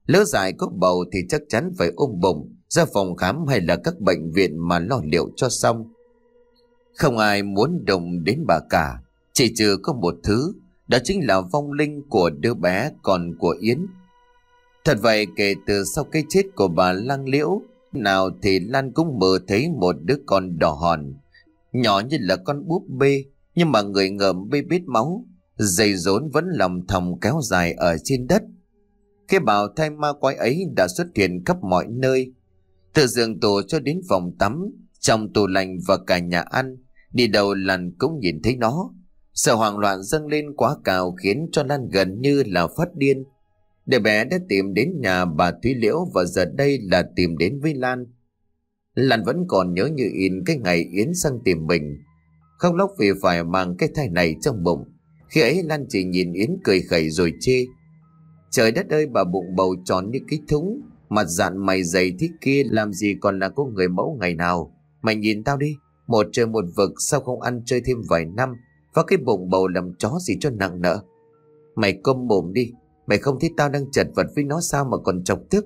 Lỡ dại có bầu thì chắc chắn phải ôm bụng ra phòng khám hay là các bệnh viện mà lo liệu cho xong. Không ai muốn động đến bà cả, chỉ trừ có một thứ, đó chính là vong linh của đứa bé con của Yến. Thật vậy, kể từ sau cái chết của bà Lang Liễu, nào thì Lan cũng mơ thấy một đứa con đỏ hòn, nhỏ như là con búp bê, nhưng mà người ngợm bê bết máu, dây rốn vẫn lòng thòng kéo dài ở trên đất. Cái bào thai ma quái ấy đã xuất hiện khắp mọi nơi, từ giường tủ cho đến phòng tắm, trong tủ lạnh và cả nhà ăn, đi đâu Lan cũng nhìn thấy nó. Sợ hoảng loạn dâng lên quá cao khiến cho Lan gần như là phát điên. Đứa bé đã tìm đến nhà bà Thúy Liễu và giờ đây là tìm đến với Lan. Lan vẫn còn nhớ như in cái ngày Yến sang tìm mình, khóc lóc vì phải mang cái thai này trong bụng. Khi ấy Lan chỉ nhìn Yến cười khẩy rồi chê: trời đất ơi, bà bụng bầu tròn như cái thúng, mặt dạn mày dày thế kia, làm gì còn là có người mẫu ngày nào. Mày nhìn tao đi, một trời một vực, sao không ăn chơi thêm vài năm, và cái bụng bầu làm chó gì cho nặng nợ. Mày câm mồm đi, mày không thấy tao đang chật vật với nó sao mà còn chọc tức.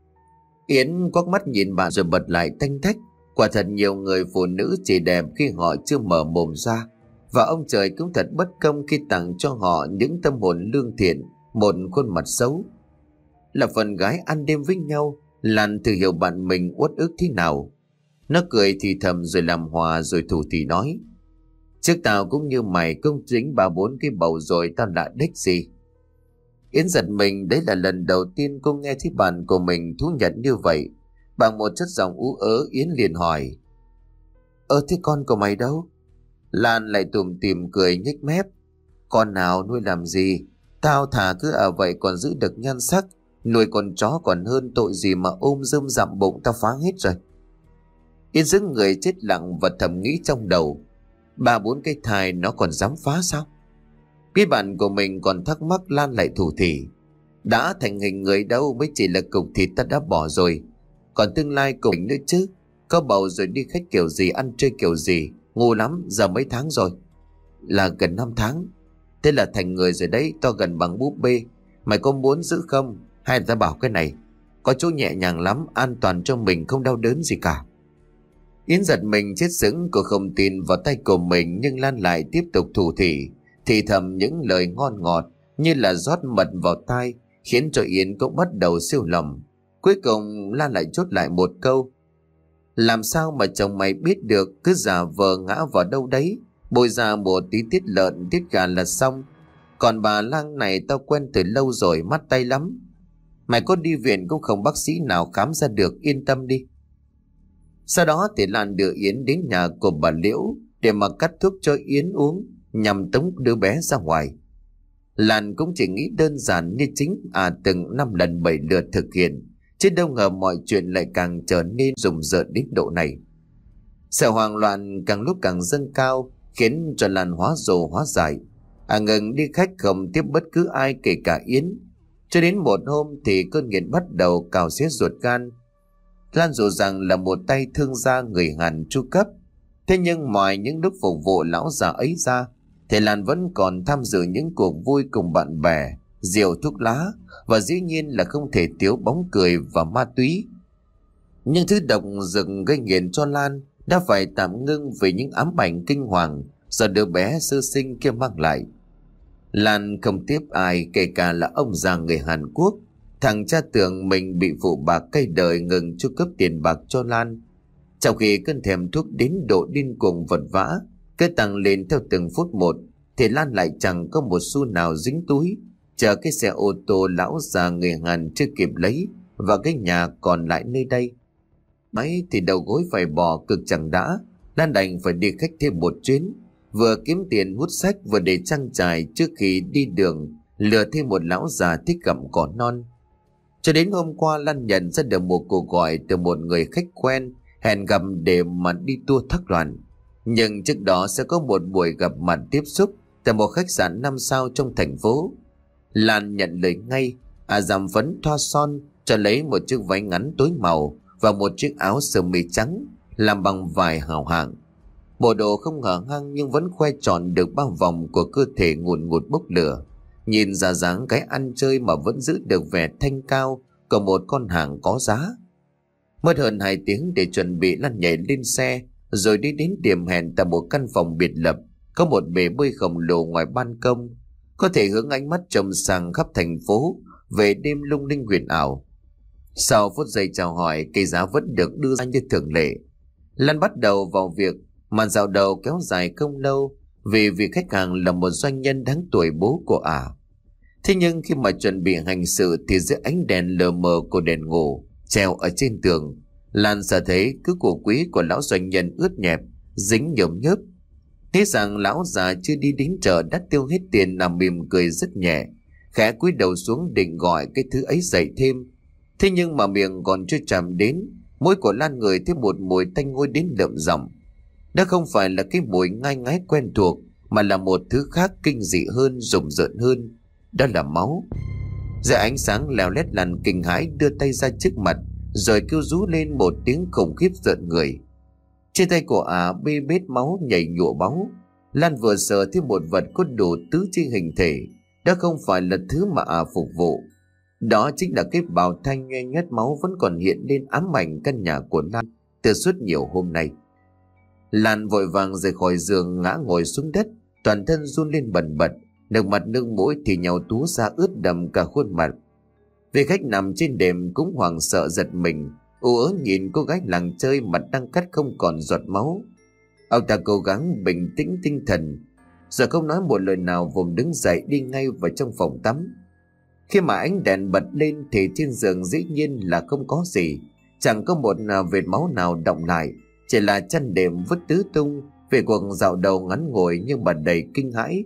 Yến quắc mắt nhìn bà rồi bật lại tanh thách. Quả thật nhiều người phụ nữ chỉ đẹp khi họ chưa mở mồm ra, và ông trời cũng thật bất công khi tặng cho họ những tâm hồn lương thiện, một khuôn mặt xấu. Là phần gái ăn đêm với nhau, Lan thử hiểu bạn mình uất ức thế nào. Nó cười thì thầm rồi làm hòa rồi thủ thì nói: trước tao cũng như mày, công dính ba bốn cái bầu rồi tao đã đếch gì. Yến giật mình, đấy là lần đầu tiên cô nghe thấy bạn của mình thú nhận như vậy. Bằng một chất giọng ú ớ, Yến liền hỏi: ơ thế con của mày đâu? Lan lại tủm tỉm cười nhếch mép: con nào nuôi làm gì, tao thà cứ ở vậy còn giữ được nhan sắc, nuôi con chó còn hơn, tội gì mà ôm rơm dặm bụng tao phá hết rồi. Yến dững người chết lặng và thầm nghĩ trong đầu: ba bốn cái thai nó còn dám phá sao? Biết bạn của mình còn thắc mắc, Lan lại thủ thỉ: đã thành hình người đâu mới chỉ là cục thịt ta đã bỏ rồi, còn tương lai của mình nữa chứ. Có bầu rồi đi khách kiểu gì, ăn chơi kiểu gì, ngu lắm. Giờ mấy tháng rồi? Là gần năm tháng. Thế là thành người rồi đấy, to gần bằng búp bê. Mày có muốn giữ không? Hay ta bảo cái này có chỗ nhẹ nhàng lắm, an toàn cho mình, không đau đớn gì cả. Yến giật mình chết sững, cô không tin vào tay của mình, nhưng Lan lại tiếp tục thủ thỉ, thì thầm những lời ngon ngọt như là rót mật vào tai, khiến cho Yến cũng bắt đầu siêu lòng. Cuối cùng Lan lại chốt lại một câu: làm sao mà chồng mày biết được, cứ giả vờ ngã vào đâu đấy, bôi ra một tí tiết lợn tiết gà là xong. Còn bà Lang này tao quen từ lâu rồi, mắt tay lắm. Mày có đi viện cũng không bác sĩ nào khám ra được, yên tâm đi. Sau đó thì Lan đưa Yến đến nhà của bà Liễu để mà cắt thuốc cho Yến uống, nhằm tống đứa bé ra ngoài. Lan cũng chỉ nghĩ đơn giản như chính à từng năm lần bảy lượt thực hiện, chứ đâu ngờ mọi chuyện lại càng trở nên rùng rợn đến độ này. Sợ hoang loạn càng lúc càng dâng cao, khiến cho Lan hóa rồ hóa dại, à ngừng đi khách, không tiếp bất cứ ai kể cả Yến. Cho đến một hôm thì cơn nghiện bắt đầu cào xé ruột gan. Lan dù rằng là một tay thương gia người Hàn chu cấp, thế nhưng ngoài những lúc phục vụ lão già ấy ra, thì Lan vẫn còn tham dự những cuộc vui cùng bạn bè, rượu thuốc lá, và dĩ nhiên là không thể thiếu bóng cười và ma túy. Nhưng thứ độc dược gây nghiện cho Lan đã phải tạm ngưng vì những ám ảnh kinh hoàng do đứa bé sơ sinh kia mang lại. Lan không tiếp ai, kể cả là ông già người Hàn Quốc, thằng cha tưởng mình bị phụ bạc cây đời, ngừng chu cấp tiền bạc cho Lan. Trong khi cơn thèm thuốc đến độ điên cuồng vật vã cứ tăng lên theo từng phút một, thì Lan lại chẳng có một xu nào dính túi, chờ cái xe ô tô lão già người Hàn chưa kịp lấy và cái nhà còn lại nơi đây. Ấy thì đầu gối phải bò cực chẳng đã, Lan đành phải đi khách thêm một chuyến, vừa kiếm tiền hút sách vừa để trang trải trước khi đi đường lừa thêm một lão già thích gặm cỏ non. Cho đến hôm qua, Lan nhận ra được một cuộc gọi từ một người khách quen hẹn gặp để mà đi tour thác loạn. Nhưng trước đó sẽ có một buổi gặp mặt tiếp xúc tại một khách sạn năm sao trong thành phố. Lan nhận lời ngay, à giảm phấn thoa son, cho lấy một chiếc váy ngắn tối màu và một chiếc áo sơ mi trắng làm bằng vải hào hạng. Bộ đồ không hở hang nhưng vẫn khoe trọn được bao vòng của cơ thể ngùn ngụt bốc lửa. Nhìn ra dáng cái ăn chơi mà vẫn giữ được vẻ thanh cao của một con hàng có giá. Mất hơn hai tiếng để chuẩn bị lăn nhảy lên xe, rồi đi đến điểm hẹn tại một căn phòng biệt lập, có một bể bơi khổng lồ ngoài ban công, có thể hướng ánh mắt trông sang khắp thành phố về đêm lung linh huyền ảo. Sau phút giây chào hỏi, cây giá vẫn được đưa ra như thường lệ. Lan bắt đầu vào việc, màn dạo đầu kéo dài không lâu vì vị khách hàng là một doanh nhân đáng tuổi bố của ả. Thế nhưng khi mà chuẩn bị hành sự thì dưới ánh đèn lờ mờ của đèn ngủ treo ở trên tường, Lan sợ thấy cứ của quý của lão doanh nhân ướt nhẹp, dính nhởm nhớp. Thế rằng lão già chưa đi đến chợ đã tiêu hết tiền, nằm mỉm cười rất nhẹ, khẽ cúi đầu xuống định gọi cái thứ ấy dậy thêm. Thế nhưng mà miệng còn chưa chạm đến, môi của Lan ngửi thấy một mùi tanh hôi đến đậm giọng. Đó không phải là cái mùi ngai ngái quen thuộc, mà là một thứ khác kinh dị hơn, rùng rợn hơn. Đó là máu. Dưới ánh sáng leo lét, Lan kinh hãi đưa tay ra trước mặt, rồi kêu rú lên một tiếng khủng khiếp rợn người. Trên tay của ả à, bê bết máu nhảy nhụa báu. Lan vừa sờ thấy một vật có đủ tứ chi hình thể. Đó không phải là thứ mà ả à phục vụ. Đó chính là cái bào thai nhoe nhoét máu vẫn còn hiện lên ám ảnh căn nhà của Lan từ suốt nhiều hôm nay. Lan vội vàng rời khỏi giường, ngã ngồi xuống đất, toàn thân run lên bần bật, nước mặt nước mũi thì nhau túa ra ướt đẫm cả khuôn mặt. Vị khách nằm trên đệm cũng hoảng sợ giật mình, u ớ nhìn cô gái làng chơi mặt đang cắt không còn giọt máu. Ông ta cố gắng bình tĩnh tinh thần, rồi không nói một lời nào, vùng đứng dậy đi ngay vào trong phòng tắm. Khi mà ánh đèn bật lên thì trên giường dĩ nhiên là không có gì, chẳng có một vệt máu nào đọng lại, chỉ là chăn đệm vứt tứ tung về cuộc dạo đầu ngắn ngủi nhưng mà đầy kinh hãi.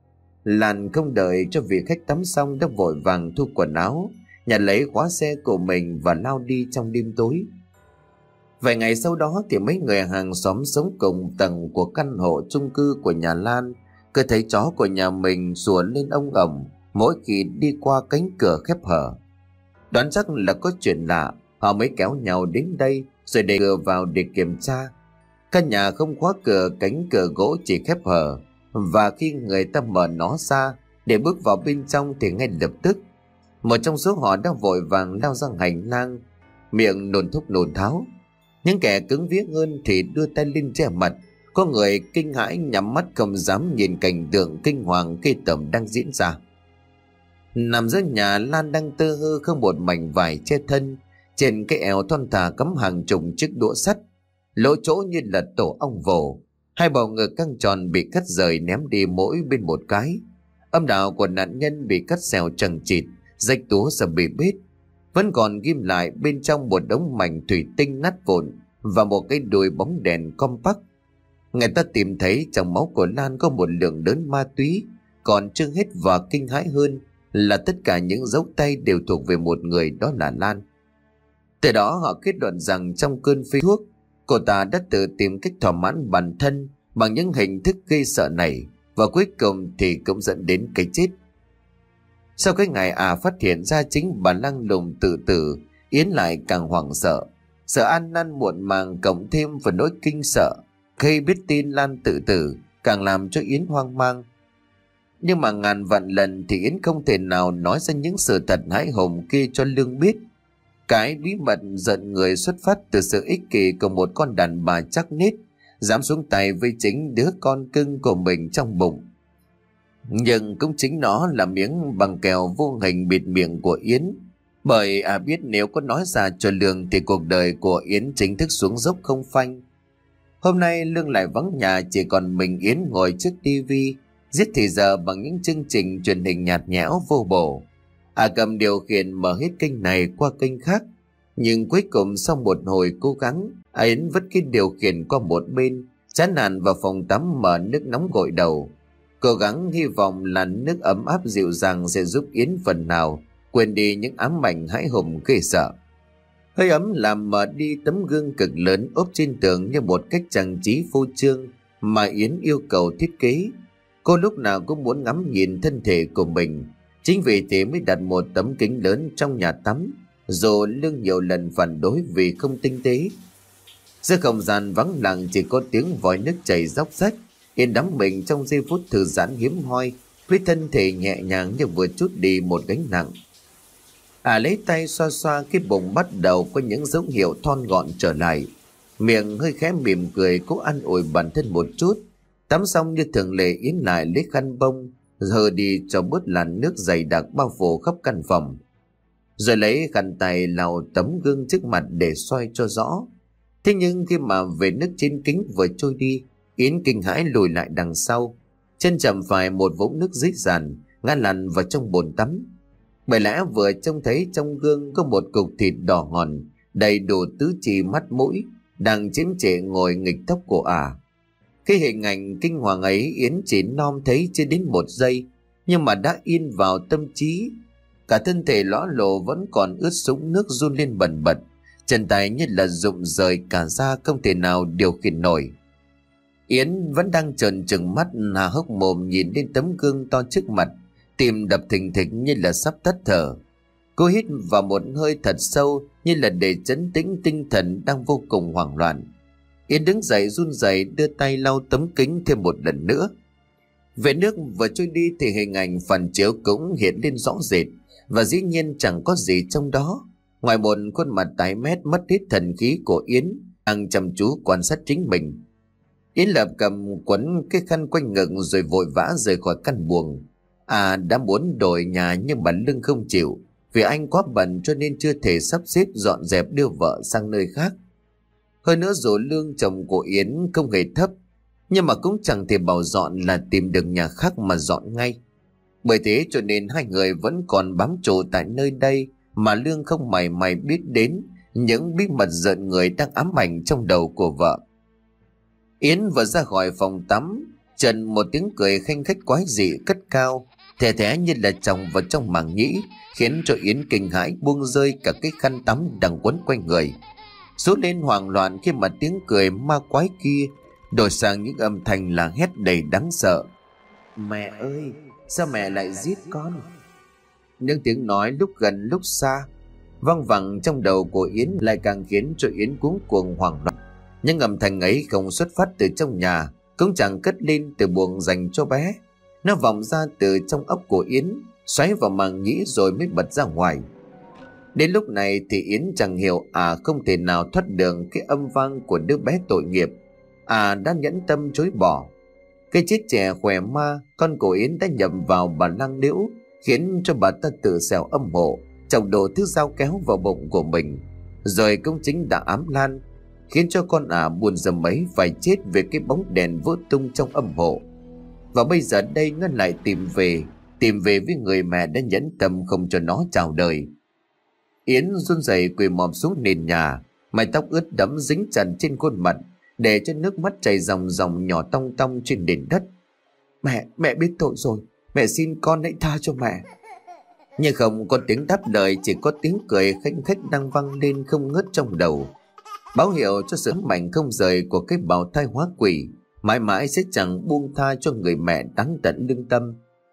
Lan không đợi cho vị khách tắm xong đã vội vàng thu quần áo, nhặt lấy khóa xe của mình và lao đi trong đêm tối. Vài ngày sau đó thì mấy người hàng xóm sống cùng tầng của căn hộ chung cư của nhà Lan cứ thấy chó của nhà mình sủa lên ông ầm mỗi khi đi qua cánh cửa khép hở. Đoán chắc là có chuyện lạ, họ mới kéo nhau đến đây rồi đẩy cửa vào để kiểm tra. Căn nhà không khóa cửa, cánh cửa gỗ chỉ khép hở, và khi người ta mở nó ra để bước vào bên trong thì ngay lập tức một trong số họ đã vội vàng lao ra hành lang, miệng nôn thốc nôn tháo. Những kẻ cứng viếc hơn thì đưa tay lên che mặt. Có người kinh hãi nhắm mắt không dám nhìn cảnh tượng kinh hoàng ghê tởm đang diễn ra. Nằm dưới nhà, Lan đang tơ hơ không một mảnh vải che thân, trên cái eo thon thả cắm hàng chục chiếc đũa sắt, lỗ chỗ như là tổ ong vồ. Hai bầu ngực căng tròn bị cắt rời ném đi mỗi bên một cái. Âm đạo của nạn nhân bị cắt xẻo chằng chịt, rách túa sầm bị bết, vẫn còn ghim lại bên trong một đống mảnh thủy tinh nát vụn và một cái đuôi bóng đèn compact. Người ta tìm thấy trong máu của Lan có một lượng lớn ma túy, còn chưa hết và kinh hãi hơn là tất cả những dấu tay đều thuộc về một người, đó là Lan. Từ đó họ kết luận rằng trong cơn phê thuốc, cô ta đã tự tìm cách thỏa mãn bản thân bằng những hình thức gây sợ này, và cuối cùng thì cũng dẫn đến cái chết. Sau cái ngày à phát hiện ra chính bà lăng lùng tự tử, Yến lại càng hoảng sợ, sợ ăn năn muộn màng cộng thêm vào nỗi kinh sợ khi biết tin Lan tự tử, càng làm cho Yến hoang mang. Nhưng mà ngàn vạn lần thì Yến không thể nào nói ra những sự thật hãi hùng kia cho Lương biết. Cái bí mật giận người xuất phát từ sự ích kỷ của một con đàn bà chắc nết, dám xuống tay với chính đứa con cưng của mình trong bụng. Nhưng cũng chính nó là miếng băng keo vô hình bịt miệng của Yến, bởi à biết nếu có nói ra cho Lương thì cuộc đời của Yến chính thức xuống dốc không phanh. Hôm nay Lương lại vắng nhà, chỉ còn mình Yến ngồi trước tivi giết thì giờ bằng những chương trình truyền hình nhạt nhẽo vô bổ. À cầm điều khiển mở hết kênh này qua kênh khác, nhưng cuối cùng sau một hồi cố gắng, Yến vứt cái điều khiển qua một bên, chán nản vào phòng tắm mở nước nóng gội đầu, cố gắng hy vọng là nước ấm áp dịu dàng sẽ giúp Yến phần nào quên đi những ám ảnh hãi hùng ghê sợ. Hơi ấm làm mở đi tấm gương cực lớn ốp trên tường như một cách trang trí phô trương mà Yến yêu cầu thiết kế. Cô lúc nào cũng muốn ngắm nhìn thân thể của mình, chính vì thế mới đặt một tấm kính lớn trong nhà tắm, dù Lương nhiều lần phản đối vì không tinh tế. Giữa không gian vắng lặng chỉ có tiếng vòi nước chảy róc rách, Yến đắm mình trong giây phút thư giãn hiếm hoi với thân thể nhẹ nhàng như vừa trút đi một gánh nặng. À lấy tay xoa xoa cái bụng bắt đầu có những dấu hiệu thon gọn trở lại. Miệng hơi khẽ mỉm cười cố an ủi bản thân một chút. Tắm xong như thường lệ Yến lại lấy khăn bông hơ đi cho bớt làn nước dày đặc bao phủ khắp căn phòng. Rồi lấy khăn tay lau tấm gương trước mặt để xoay cho rõ. Thế nhưng khi mà vệt nước trên kính vừa trôi đi, Yến kinh hãi lùi lại đằng sau. Chân chạm phải một vũng nước dưới sàn, ngã lăn vào trong bồn tắm. Bởi lẽ vừa trông thấy trong gương có một cục thịt đỏ ngòm đầy đủ tứ chi mắt mũi đang chiếm trệ ngồi nghịch tóc của ả. Cái hình ảnh kinh hoàng ấy Yến chỉ nom thấy chưa đến một giây, nhưng mà đã in vào tâm trí. Cả thân thể lõa lộ vẫn còn ướt sũng nước run lên bần bật, chân tay như là rụng rời cả da không thể nào điều khiển nổi. Yến vẫn đang trợn trừng mắt há hốc mồm nhìn lên tấm gương to trước mặt, tim đập thình thịch như là sắp tắt thở. Cô hít vào một hơi thật sâu như là để trấn tĩnh tinh thần đang vô cùng hoảng loạn. Yến đứng dậy run rẩy đưa tay lau tấm kính thêm một lần nữa. Vệt nước vừa trôi đi thì hình ảnh phản chiếu cũng hiện lên rõ rệt, và dĩ nhiên chẳng có gì trong đó ngoài một khuôn mặt tái mét mất hết thần khí của Yến đang chăm chú quan sát chính mình. Yến lập cầm quấn cái khăn quanh ngực rồi vội vã rời khỏi căn buồng. À đã muốn đổi nhà nhưng mà lưng không chịu, vì anh quá bận cho nên chưa thể sắp xếp dọn dẹp đưa vợ sang nơi khác. Hơn nữa dù lương chồng của Yến không hề thấp, nhưng mà cũng chẳng thể bảo dọn là tìm được nhà khác mà dọn ngay. Bởi thế cho nên hai người vẫn còn bám trụ tại nơi đây mà lương không mảy may biết đến những bí mật giận người đang ám ảnh trong đầu của vợ. Yến vừa ra khỏi phòng tắm, trần một tiếng cười khanh khách quái dị cất cao, thè thé như là chồng vào trong màng nhĩ, khiến cho Yến kinh hãi buông rơi cả cái khăn tắm đang quấn quanh người. Rút lên hoảng loạn khi mà tiếng cười ma quái kia đổi sang những âm thanh là hét đầy đáng sợ. Mẹ ơi, sao mẹ lại giết con? Những tiếng nói lúc gần lúc xa văng vẳng trong đầu của Yến lại càng khiến cho Yến cuống cuồng hoảng loạn. Nhưng âm thanh ấy không xuất phát từ trong nhà, cũng chẳng cất lên từ buồng dành cho bé. Nó vọng ra từ trong óc của Yến, xoáy vào màng nhĩ rồi mới bật ra ngoài. Đến lúc này thì Yến chẳng hiểu à không thể nào thoát được cái âm vang của đứa bé tội nghiệp. À đã nhẫn tâm chối bỏ. Cái chết trẻ khỏe ma, con của Yến đã nhầm vào bà lang liễu, khiến cho bà ta tự xẻo âm hộ, chồng đổ thứ dao kéo vào bụng của mình. Rồi công chính đã ám lan, khiến cho con ả à buồn dầm ấy phải chết về cái bóng đèn vỡ tung trong âm hộ. Và bây giờ đây nó lại tìm về, tìm về với người mẹ đã nhẫn tâm không cho nó chào đời. Yến run rẩy quỳ mọp xuống nền nhà, mái tóc ướt đẫm dính chặt trên khuôn mặt, để cho nước mắt chảy ròng ròng nhỏ tong tong trên nền đất. Mẹ, mẹ biết tội rồi, mẹ xin con hãy tha cho mẹ. Nhưng không có tiếng đáp lời, chỉ có tiếng cười khanh khách đang vang lên không ngớt trong đầu, báo hiệu cho sự mạnh không rời của cái bào thai hóa quỷ mãi mãi sẽ chẳng buông tha cho người mẹ đáng tận lương tâm.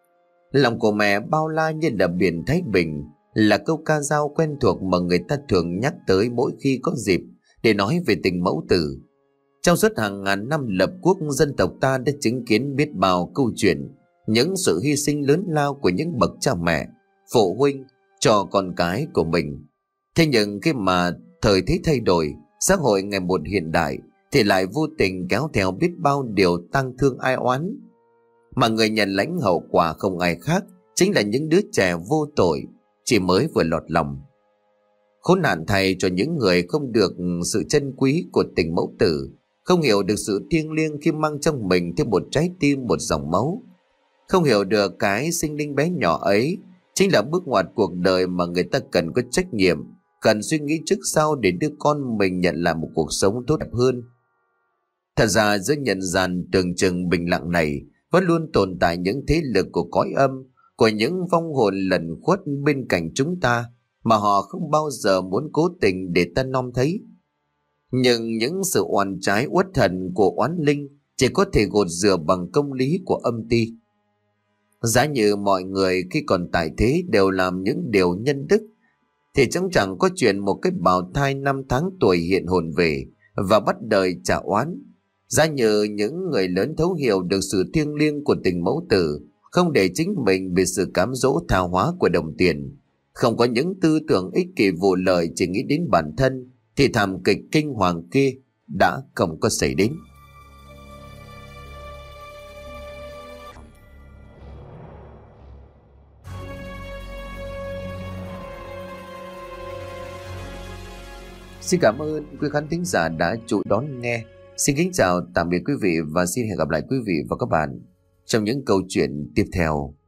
Lòng của mẹ bao la như là biển Thái Bình, là câu ca dao quen thuộc mà người ta thường nhắc tới mỗi khi có dịp để nói về tình mẫu tử. Trong suốt hàng ngàn năm lập quốc, dân tộc ta đã chứng kiến biết bao câu chuyện, những sự hy sinh lớn lao của những bậc cha mẹ, phụ huynh cho con cái của mình. Thế nhưng khi mà thời thế thay đổi, xã hội ngày một hiện đại, thì lại vô tình kéo theo biết bao điều tang thương ai oán. Mà người nhận lãnh hậu quả không ai khác chính là những đứa trẻ vô tội, chỉ mới vừa lọt lòng. Khốn nạn thay cho những người không được sự trân quý của tình mẫu tử, không hiểu được sự thiêng liêng khi mang trong mình thêm một trái tim, một dòng máu. Không hiểu được cái sinh linh bé nhỏ ấy chính là bước ngoặt cuộc đời mà người ta cần có trách nhiệm, cần suy nghĩ trước sau để đưa con mình nhận lại một cuộc sống tốt đẹp hơn. Thật ra giữa nhân gian tưởng chừng bình lặng này vẫn luôn tồn tại những thế lực của cõi âm, của những vong hồn lẩn khuất bên cạnh chúng ta mà họ không bao giờ muốn cố tình để ta nom thấy. Nhưng những sự oan trái uất hận của oán linh chỉ có thể gột rửa bằng công lý của âm ti. Giá như mọi người khi còn tại thế đều làm những điều nhân đức, thì chẳng chẳng có chuyện một cái bào thai năm tháng tuổi hiện hồn về và bắt đời trả oán. Giá như những người lớn thấu hiểu được sự thiêng liêng của tình mẫu tử, không để chính mình bị sự cám dỗ tha hóa của đồng tiền, không có những tư tưởng ích kỷ vụ lợi chỉ nghĩ đến bản thân, thì thảm kịch kinh hoàng kia đã không có xảy đến. Xin cảm ơn quý khán thính giả đã chú ý đón nghe. Xin kính chào tạm biệt quý vị và xin hẹn gặp lại quý vị và các bạn trong những câu chuyện tiếp theo.